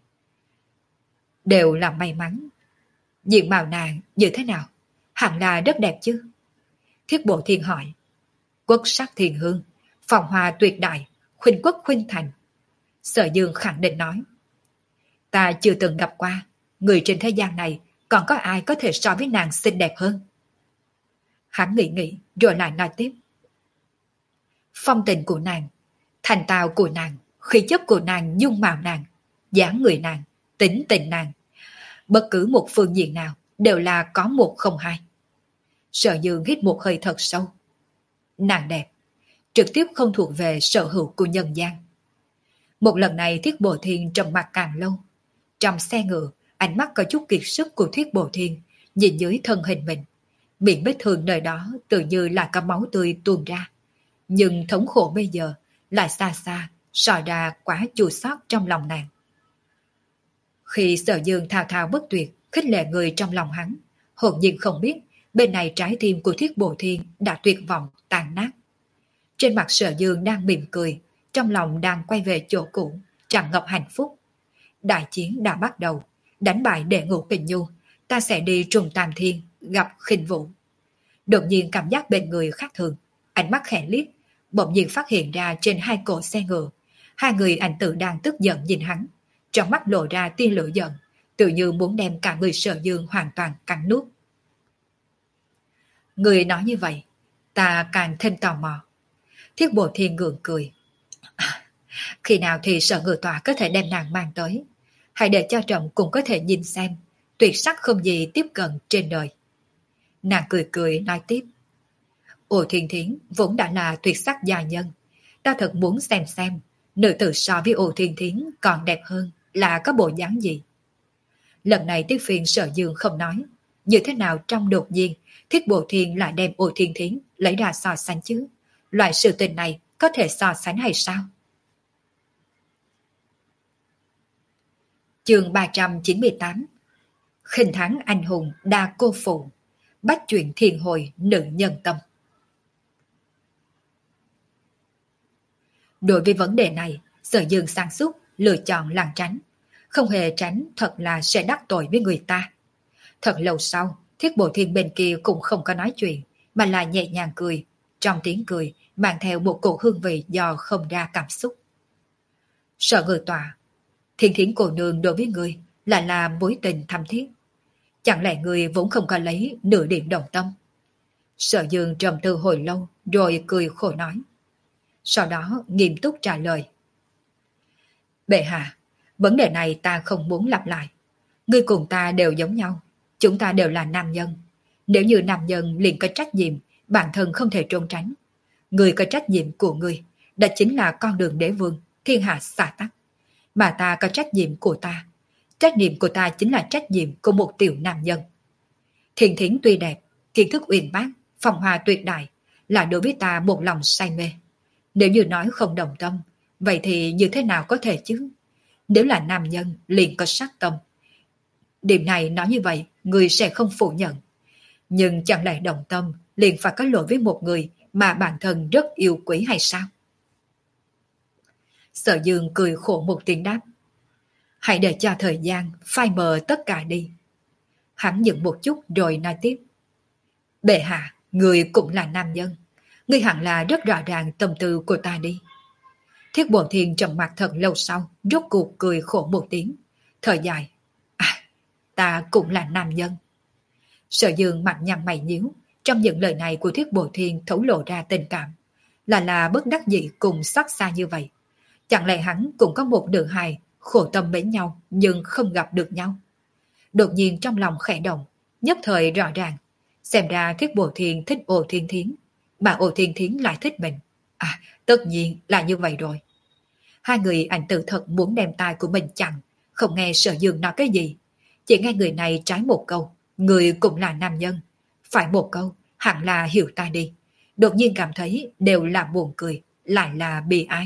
Đều là may mắn. Diện mạo nàng như thế nào? Hẳn là rất đẹp chứ? Thiết Bộ Thiên hỏi. Quốc sắc thiên hương, phong hoa tuyệt đại, khuynh quốc khuynh thành. Sở Dương khẳng định nói. Ta chưa từng gặp qua, người trên thế gian này còn có ai có thể so với nàng xinh đẹp hơn? Hắn nghĩ nghĩ rồi lại nói tiếp. Phong tình của nàng, thành tào của nàng, khí chất của nàng, dung mạo nàng, dáng người nàng, tính tình nàng, bất cứ một phương diện nào đều là có một không hai. Sở Dương hít một hơi thật sâu. Nàng đẹp, trực tiếp không thuộc về sở hữu của nhân gian. Một lần này Thiết Bộ Thiên trầm mặc càng lâu. Trong xe ngựa, ánh mắt có chút kiệt sức của Thiết Bộ Thiên nhìn dưới thân hình mình. Miệng vết thương nơi đó tự như là có máu tươi tuôn ra. Nhưng thống khổ bây giờ lại xa xa, soi ra quá chua xót trong lòng nàng. Khi Sở Dương thao thao bất tuyệt, khích lệ người trong lòng hắn, hồn nhiên không biết bên này trái tim của Thiết Bộ Thiên đã tuyệt vọng, tàn nát. Trên mặt Sở Dương đang mỉm cười, trong lòng đang quay về chỗ cũ, tràn ngập hạnh phúc. Đại chiến đã bắt đầu, đánh bại Đệ Ngũ Kình Nhu, ta sẽ đi Trùng Tam Thiên, gặp Khinh Vũ. Đột nhiên cảm giác bên người khác thường, ánh mắt khẽ liếc, bỗng nhiên phát hiện ra trên hai cổ xe ngựa, hai người ảnh tử đang tức giận nhìn hắn, trong mắt lộ ra tia lửa giận, tự như muốn đem cả người Sở Dương hoàn toàn cắn nuốt. Người nói như vậy, ta càng thêm tò mò. Thiết Bộ Thiên gượng cười. À, khi nào thì Sở Ngự Tọa có thể đem nàng mang tới, hãy để cho Trọng cũng có thể nhìn xem, tuyệt sắc không gì tiếp cận trên đời. Nàng cười cười nói tiếp. Ồ Thiên Thiến vốn đã là tuyệt sắc già nhân, ta thật muốn xem xem, nữ tử so với Ồ Thiên Thiến còn đẹp hơn là có bộ dáng gì. Lần này Tiết Phiền Sở Dương không nói, như thế nào trong đột nhiên Thiết Bộ Thiên lại đem Ồ Thiên Thiến lấy ra so sánh chứ? Loại sự tình này có thể so sánh hay sao? Chương ba trăm chín mươi tám. Khinh thắng anh hùng đa cô phụ, bách chuyện thiên hồi nữ nhân tâm. Đối với vấn đề này, Sở Dương sáng suốt lựa chọn lảng tránh. Không hề tránh thật là sẽ đắc tội với người ta. Thật lâu sau, Thiết Bộ Thiên bên kia cũng không có nói chuyện, mà là nhẹ nhàng cười. Trong tiếng cười, mang theo một cổ hương vị do không ra cảm xúc. Sợ người tòa, Thiên Thiến cô nương đối với người lại là mối tình thâm thiết. Chẳng lẽ người vốn không có lấy nửa điểm đồng tâm? Sở Dương trầm tư hồi lâu rồi cười khổ nói. Sau đó nghiêm túc trả lời. Bệ hạ, vấn đề này ta không muốn lặp lại. Ngươi cùng ta đều giống nhau. Chúng ta đều là nam nhân. Nếu như nam nhân liền có trách nhiệm, bản thân không thể trốn tránh. Người có trách nhiệm của người, đó chính là con đường đế vương, thiên hạ xả tắc. Mà ta có trách nhiệm của ta. Trách nhiệm của ta chính là trách nhiệm của một tiểu nam nhân. Thiên Thiến tuy đẹp, kiến thức uyên bác, phong hoa tuyệt đại, là đối với ta một lòng say mê. Nếu như nói không đồng tâm, vậy thì như thế nào có thể chứ? Nếu là nam nhân, liền có sát tâm. Điểm này nói như vậy, người sẽ không phủ nhận. Nhưng chẳng lẽ đồng tâm liền phải có lỗi với một người mà bản thân rất yêu quý hay sao? Sở Dương cười khổ một tiếng đáp. Hãy để cho thời gian phai mờ tất cả đi. Hắn dừng một chút rồi nói tiếp. Bệ hạ, người cũng là nam nhân. Người hẳn là rất rõ ràng tâm tư của ta đi. Thiết Bộ Thiên trầm mặt thật lâu sau, rốt cuộc cười khổ một tiếng. Thở dài. À, ta cũng là nam nhân. Sở Dương mặt nhăn mày nhíu. Trong những lời này của Thiết Bộ Thiên thấu lộ ra tình cảm. Là là bất đắc dĩ cùng xót xa như vậy. Chẳng lẽ hắn cũng có một nữ hài khổ tâm mến nhau nhưng không gặp được nhau? Đột nhiên trong lòng khẽ động, nhất thời rõ ràng. Xem ra Thiết Bộ Thiên thích Ô Thiên Thiến, mà Ô Thiên Thiến lại thích mình. À, tất nhiên là như vậy rồi. Hai người ảnh tự thật muốn đem tai của mình chặn, không nghe Sở Dương nói cái gì. Chỉ nghe người này trái một câu, người cũng là nam nhân. Phải một câu, hẳn là hiểu ta đi. Đột nhiên cảm thấy đều là buồn cười, lại là bi ai.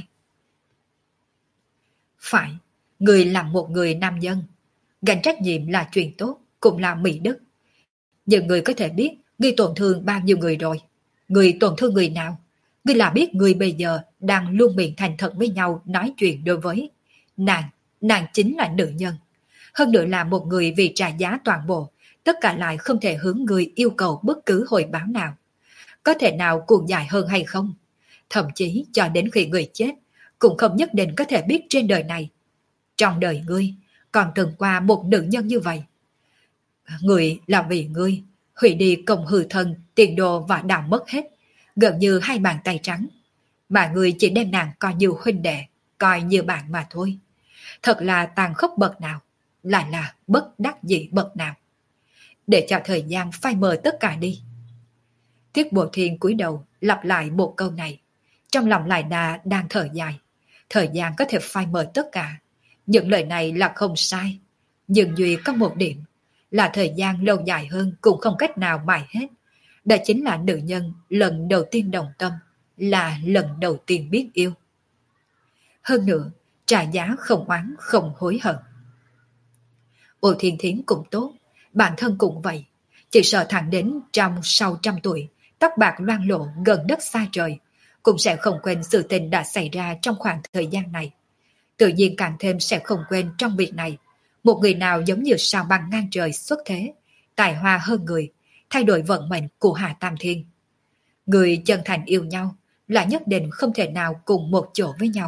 Phải, người làm một người nam nhân. Gánh trách nhiệm là chuyện tốt, cũng là mỹ đức. Nhưng người có thể biết người tổn thương bao nhiêu người rồi. Người tổn thương người nào? Người là biết người bây giờ đang luôn miệng thành thật với nhau nói chuyện đối với nàng. Nàng chính là nữ nhân. Hơn nữa là một người vì trả giá toàn bộ, tất cả lại không thể hướng người yêu cầu bất cứ hồi báo nào. Có thể nào cuồng dài hơn hay không? Thậm chí cho đến khi người chết, cũng không nhất định có thể biết trên đời này. Trong đời ngươi, còn từng qua một nữ nhân như vậy. Người là vì ngươi, hủy đi công hư thân, tiền đồ và đạo mất hết, gần như hai bàn tay trắng. Mà ngươi chỉ đem nàng coi như huynh đệ, coi như bạn mà thôi. Thật là tàn khốc bậc nào, lại là bất đắc dĩ bậc nào. Để cho thời gian phai mờ tất cả đi. Thiết Bộ Thiên cúi đầu lặp lại một câu này. Trong lòng lại đà đang thở dài. Thời gian có thể phai mờ tất cả. Những lời này là không sai. Nhưng duy có một điểm, là thời gian lâu dài hơn cũng không cách nào mài hết. Đó chính là nữ nhân lần đầu tiên đồng tâm, là lần đầu tiên biết yêu. Hơn nữa, trả giá không oán không hối hận. Ô Thiên Thiến cũng tốt, bản thân cũng vậy. Chỉ sợ thẳng đến trong sau trăm tuổi, tóc bạc loang lộ gần đất xa trời, cũng sẽ không quên sự tình đã xảy ra trong khoảng thời gian này. Tự nhiên càng thêm sẽ không quên trong việc này. Một người nào giống như sao băng ngang trời xuất thế, tài hoa hơn người, thay đổi vận mệnh của Hà Tam Thiên. Người chân thành yêu nhau là nhất định không thể nào cùng một chỗ với nhau.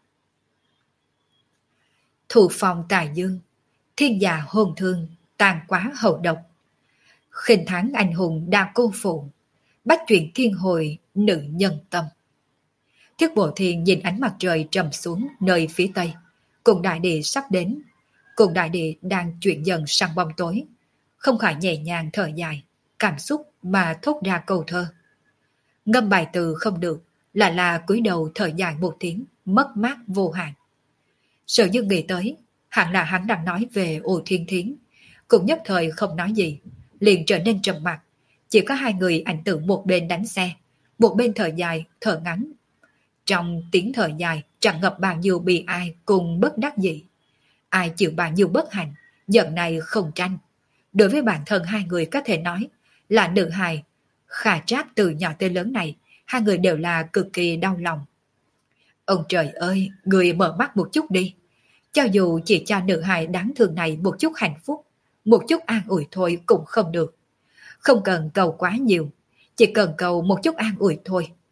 Thù phòng tài dương, thiên già hôn thương, tàn quá hậu độc. Khinh thắng anh hùng đa cô phụ, bách chuyện thiên hồi nữ nhân tâm. Thiết Bộ Thiên nhìn ánh mặt trời trầm xuống nơi phía tây. Cùng đại địa sắp đến. Cùng đại địa đang chuyển dần sang bóng tối. Không khỏi nhẹ nhàng thở dài, cảm xúc mà thốt ra câu thơ. Ngâm bài từ không được, lại là cúi đầu thở dài một tiếng, mất mát vô hạn. Sở Dương nghĩ tới, hẳn là hắn đang nói về Ô Thiên Thiến. Cũng nhất thời không nói gì, liền trở nên trầm mặc. Chỉ có hai người ảnh tự một bên đánh xe, một bên thở dài, thở ngắn. Trong tiếng thở dài tràn ngập bao nhiêu bi ai cùng bất đắc dĩ. Ai chịu bao nhiêu bất hạnh, giận này không tranh. Đối với bản thân hai người có thể nói là nữ hài, khả trác từ nhỏ tới lớn này, hai người đều là cực kỳ đau lòng. Ông trời ơi, người mở mắt một chút đi. Cho dù chỉ cho nữ hài đáng thương này một chút hạnh phúc, một chút an ủi thôi cũng không được. Không cần cầu quá nhiều, chỉ cần cầu một chút an ủi thôi.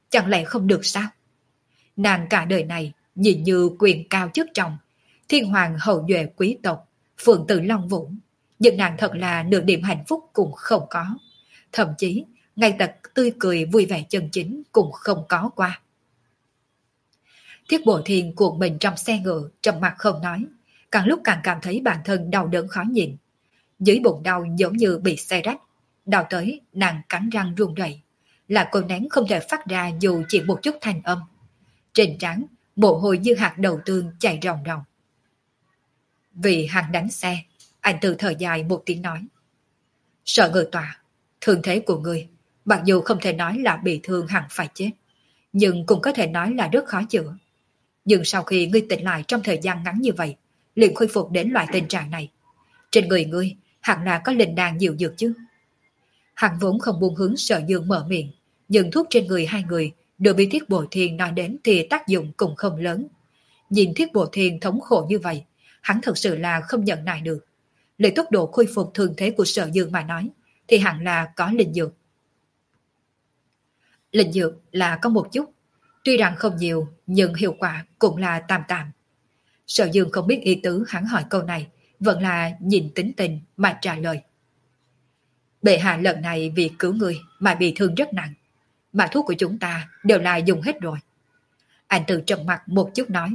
chẳng lẽ không được sao? Nàng cả đời này nhìn như quyền cao chức trọng, thiên hoàng hậu duệ quý tộc, phượng tử Long Vũ, nhưng nàng thật là nửa điểm hạnh phúc cũng không có. Thậm chí, ngay tật tươi cười vui vẻ chân chính cũng không có qua. Thiết Bộ Thiên cuộn mình trong xe ngựa, trầm mặt không nói, càng lúc càng cảm thấy bản thân đau đớn khó nhịn. Dưới bụng đau giống như bị xe rách, đau tới nàng cắn răng run rẩy, là cô nén không thể phát ra dù chỉ một chút thanh âm. Trên trán, mồ hôi như hạt đậu tương chảy ròng ròng. Vì hắn đánh xe, anh từ thở dài một tiếng nói. Sợ ngự tòa, thương thế của ngươi, mặc dù không thể nói là bị thương hẳn phải chết, nhưng cũng có thể nói là rất khó chữa. Nhưng sau khi ngươi tỉnh lại trong thời gian ngắn như vậy, liền khôi phục đến loại tình trạng này. Trên người ngươi, hẳn là có linh đan nhiều dược chứ. Hắn vốn không buông hướng Sở Dương mở miệng, nhưng thuốc trên người hai người đều bị Thiết Bộ Thiên nói đến thì tác dụng cũng không lớn. Nhìn Thiết Bộ Thiên thống khổ như vậy, hắn thật sự là không nhận nại được. Lấy tốc độ khôi phục thường thế của Sở Dương mà nói, thì hẳn là có linh dược. Linh dược là có một chút, tuy rằng không nhiều, nhưng hiệu quả cũng là tạm tạm. Sở Dương không biết ý tứ hắn hỏi câu này, vẫn là nhìn tính tình mà trả lời. Bệ hạ lần này vì cứu người mà bị thương rất nặng, mà thuốc của chúng ta đều là dùng hết rồi. Anh từ trầm mặt một chút nói.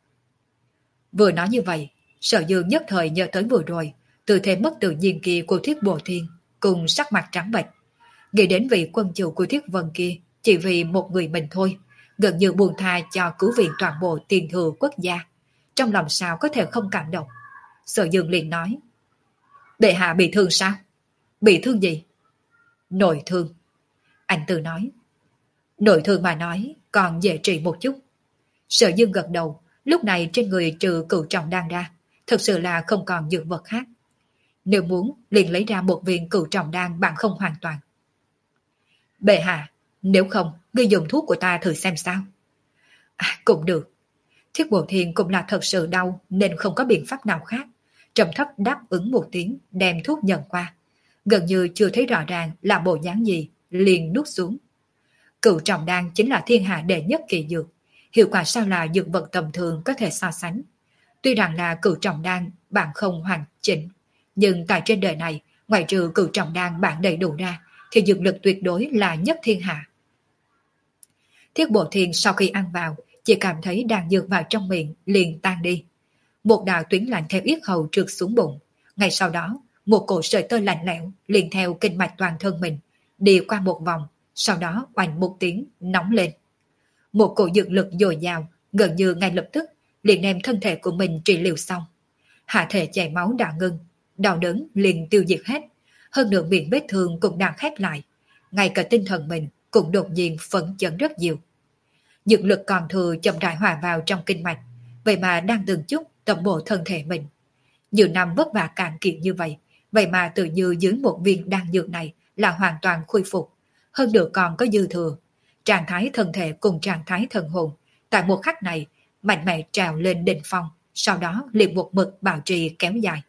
Vừa nói như vậy, Sở Dương nhất thời nhớ tới vừa rồi, tư thế mất tự nhiên kia của Thiết Bộ Thiên, cùng sắc mặt trắng bệch. Nghĩ đến vị quân chủ của Thiết Vân kia, chỉ vì một người mình thôi, gần như buông tha cho cứu viện toàn bộ tiền thừa quốc gia. Trong lòng sao có thể không cảm động. Sở Dương liền nói. Bệ hạ bị thương sao? Bị thương gì? Nội thương. Anh Tư nói. Nội thương mà nói còn dễ trị một chút. Sở Dương gật đầu, lúc này trên người trừ cửu trọng đan ra, thật sự là không còn dược vật khác. Nếu muốn, liền lấy ra một viên cửu trọng đan bạn không hoàn toàn. Bệ hạ, nếu không, ngươi dùng thuốc của ta thử xem sao. À, cũng được. Thiết Bộ Thiên cũng là thật sự đau nên không có biện pháp nào khác. Trầm thấp đáp ứng một tiếng, đem thuốc nhận qua. Gần như chưa thấy rõ ràng là bộ dáng gì, liền nuốt xuống. Cửu trọng đan chính là thiên hạ đệ nhất kỳ dược. Hiệu quả sao là dược vật tầm thường có thể so sánh. Tuy rằng là cửu trọng đan bạn không hoàn chỉnh, nhưng tại trên đời này, ngoại trừ cửu trọng đan bạn đầy đủ ra, thì dược lực tuyệt đối là nhất thiên hạ. Thiết Bộ Thiên sau khi ăn vào, chỉ cảm thấy đan dược vào trong miệng liền tan đi. Một đạo tuyến lạnh theo yết hầu trượt xuống bụng. Ngay sau đó, một cổ sợi tơ lạnh lẽo liền theo kinh mạch toàn thân mình, đi qua một vòng, sau đó oanh một tiếng nóng lên. Một cổ dược lực dồi dào, gần như ngay lập tức liền đem thân thể của mình trị liệu xong. Hạ thể chảy máu đã ngưng, đau đớn liền tiêu diệt hết, hơn nữa miệng vết thương cũng đang khép lại. Ngay cả tinh thần mình cũng đột nhiên phấn chấn rất nhiều. Dược lực còn thừa chậm rãi hòa vào trong kinh mạch, vậy mà đang từng chút tẩm bổ thân thể mình. Nhiều năm vất vả cạn kiệt như vậy, vậy mà tự như dưới một viên đan dược này là hoàn toàn khôi phục, hơn nữa còn có dư thừa. Trạng thái thân thể cùng trạng thái thần hồn tại một khắc này mạnh mẽ trào lên đỉnh phong, sau đó liền một mực bảo trì kéo dài.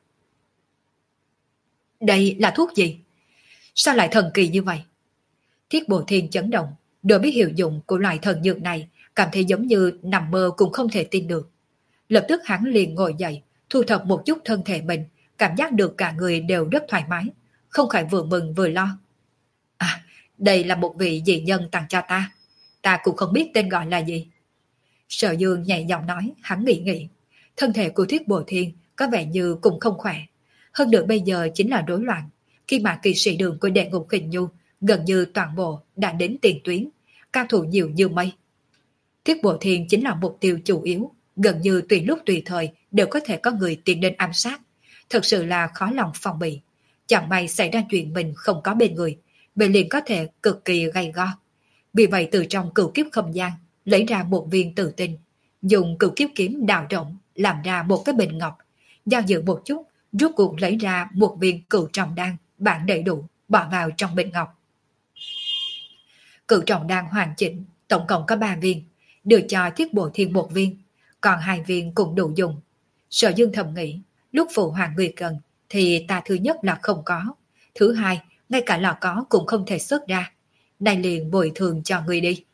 Đây là thuốc gì? Sao lại thần kỳ như vậy? Thiết Bộ Thiên chấn động, đối với hiệu dụng của loại thần dược này cảm thấy giống như nằm mơ cũng không thể tin được. Lập tức hắn liền ngồi dậy, thu thập một chút thân thể mình, cảm giác được cả người đều rất thoải mái, không khỏi vừa mừng vừa lo. À, đây là một vị dị nhân tặng cho ta, ta cũng không biết tên gọi là gì. Sở Dương nhẹ giọng nói, hắn nghĩ nghĩ, thân thể của Thiết Bộ Thiên có vẻ như cũng không khỏe, hơn nữa bây giờ chính là rối loạn, khi mà kỳ sĩ đường của Đệ Ngục Kình Nhu gần như toàn bộ đã đến tiền tuyến, cao thủ nhiều như mây. Thiết Bộ Thiên chính là mục tiêu chủ yếu, gần như tùy lúc tùy thời đều có thể có người tiến đến ám sát, thật sự là khó lòng phòng bị. Chẳng may xảy ra chuyện mình không có bên người, vậy liền có thể cực kỳ gay go. Vì vậy từ trong cửu kiếp không gian lấy ra một viên tử tinh, dùng cửu kiếp kiếm đào rộng làm ra một cái bình ngọc, do dự một chút, rút cuộc lấy ra một viên cửu trọng đan bản đầy đủ, bỏ vào trong bình ngọc. Cửu trọng đan hoàn chỉnh, tổng cộng có ba viên, đưa cho Thiết Bộ Thiên một viên, còn hai viên cũng đủ dùng. Sở Dương thầm nghĩ, lúc phụ hoàng người cần thì ta thứ nhất là không có, thứ hai ngay cả lò có cũng không thể xuất ra, nay liền bồi thường cho người đi.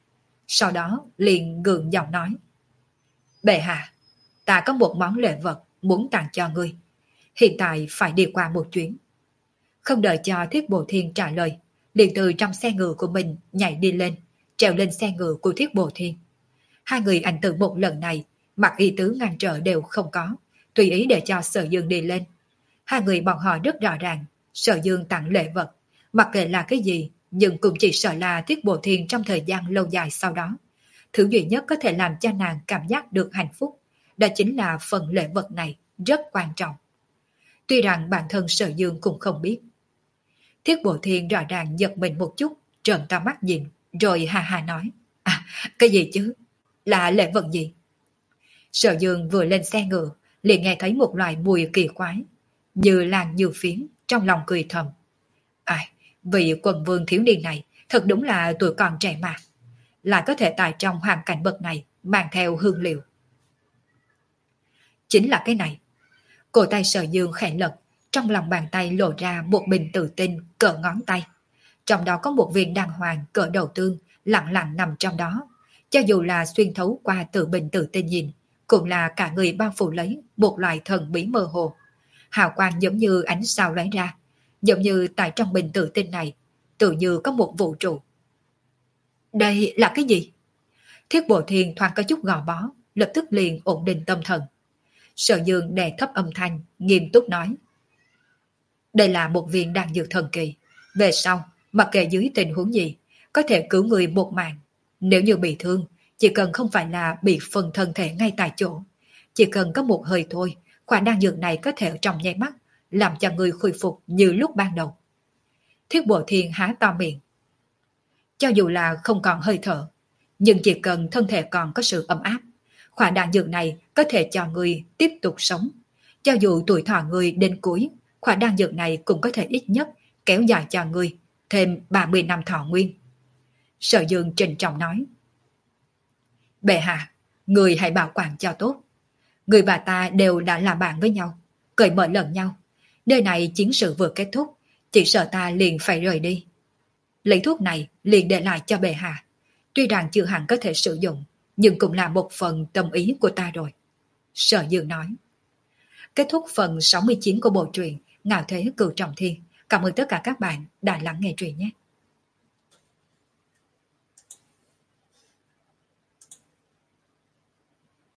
Sau đó liền gượng giọng nói: Bệ hạ, ta có một món lễ vật muốn tặng cho ngươi. Hiện tại phải đi qua một chuyến. Không đợi cho Thiết Bồ Thiên trả lời, liền từ trong xe ngựa của mình nhảy đi lên, trèo lên xe ngựa của Thiết Bồ Thiên. Hai người ảnh tử một lần này, mặc y tứ ngăn trở đều không có, tùy ý để cho Sở Dương đi lên. Hai người bọn họ rất rõ ràng, Sở Dương tặng lễ vật, mặc kệ là cái gì, nhưng cũng chỉ sợ là Thiết Bồ Thiên trong thời gian lâu dài sau đó. Thứ duy nhất có thể làm cho nàng cảm giác được hạnh phúc, đó chính là phần lễ vật này rất quan trọng. Tuy rằng bản thân Sở Dương cũng không biết. Thiết Bồ Thiên rõ ràng giật mình một chút, trợn to mắt nhìn, rồi hà hà nói: À, cái gì chứ? Là lễ vật gì? Sở Dương vừa lên xe ngựa, liền nghe thấy một loại mùi kỳ quái, như làn như phiến, trong lòng cười thầm. Ai, vị quần vương thiếu niên này thật đúng là tuổi còn trẻ mà, lại có thể tại trong hoàn cảnh bậc này mang theo hương liệu. Chính là cái này. Cổ tay Sở Dương khẽ lật, trong lòng bàn tay lộ ra một bình tự tinh cỡ ngón tay. Trong đó có một viên đàng hoàng cỡ đầu tương lặng lặng nằm trong đó. Cho dù là xuyên thấu qua tự bình tự tinh nhìn, cũng là cả người bao phủ lấy một loại thần bí mơ hồ. Hào quang giống như ánh sao lóe ra, giống như tại trong bình tự tinh này, tự như có một vũ trụ. Đây là cái gì? Thiết Bộ Thiên thoáng có chút gò bó, lập tức liền ổn định tâm thần. Sở Dương đè thấp âm thanh, nghiêm túc nói. Đây là một viên đan dược thần kỳ. Về sau, mặc kệ dưới tình huống gì, có thể cứu người một mạng. Nếu như bị thương, chỉ cần không phải là bị phần thân thể ngay tại chỗ, chỉ cần có một hơi thôi, khoản đan dược này có thể trong nháy mắt làm cho người khôi phục như lúc ban đầu. Thiết Bộ Thiên há to miệng. Cho dù là không còn hơi thở, nhưng chỉ cần thân thể còn có sự ấm áp, khoản đan dược này có thể cho người tiếp tục sống. Cho dù tuổi thọ người đến cuối, khoản đan dược này cũng có thể ít nhất kéo dài cho người thêm ba mươi năm thọ nguyên. Sở Dương trịnh trọng nói. Bệ hạ, người hãy bảo quản cho tốt. Người và ta đều đã làm bạn với nhau, cởi mở lẫn nhau. Nơi này chiến sự vừa kết thúc, chỉ sợ ta liền phải rời đi. Lấy thuốc này liền để lại cho bệ hạ. Tuy rằng chưa hẳn có thể sử dụng, nhưng cũng là một phần tâm ý của ta rồi. Sở Dương nói. Kết thúc phần sáu mươi chín của bộ truyện Ngạo Thế Cửu Trọng Thiên. Cảm ơn tất cả các bạn đã lắng nghe truyện nhé.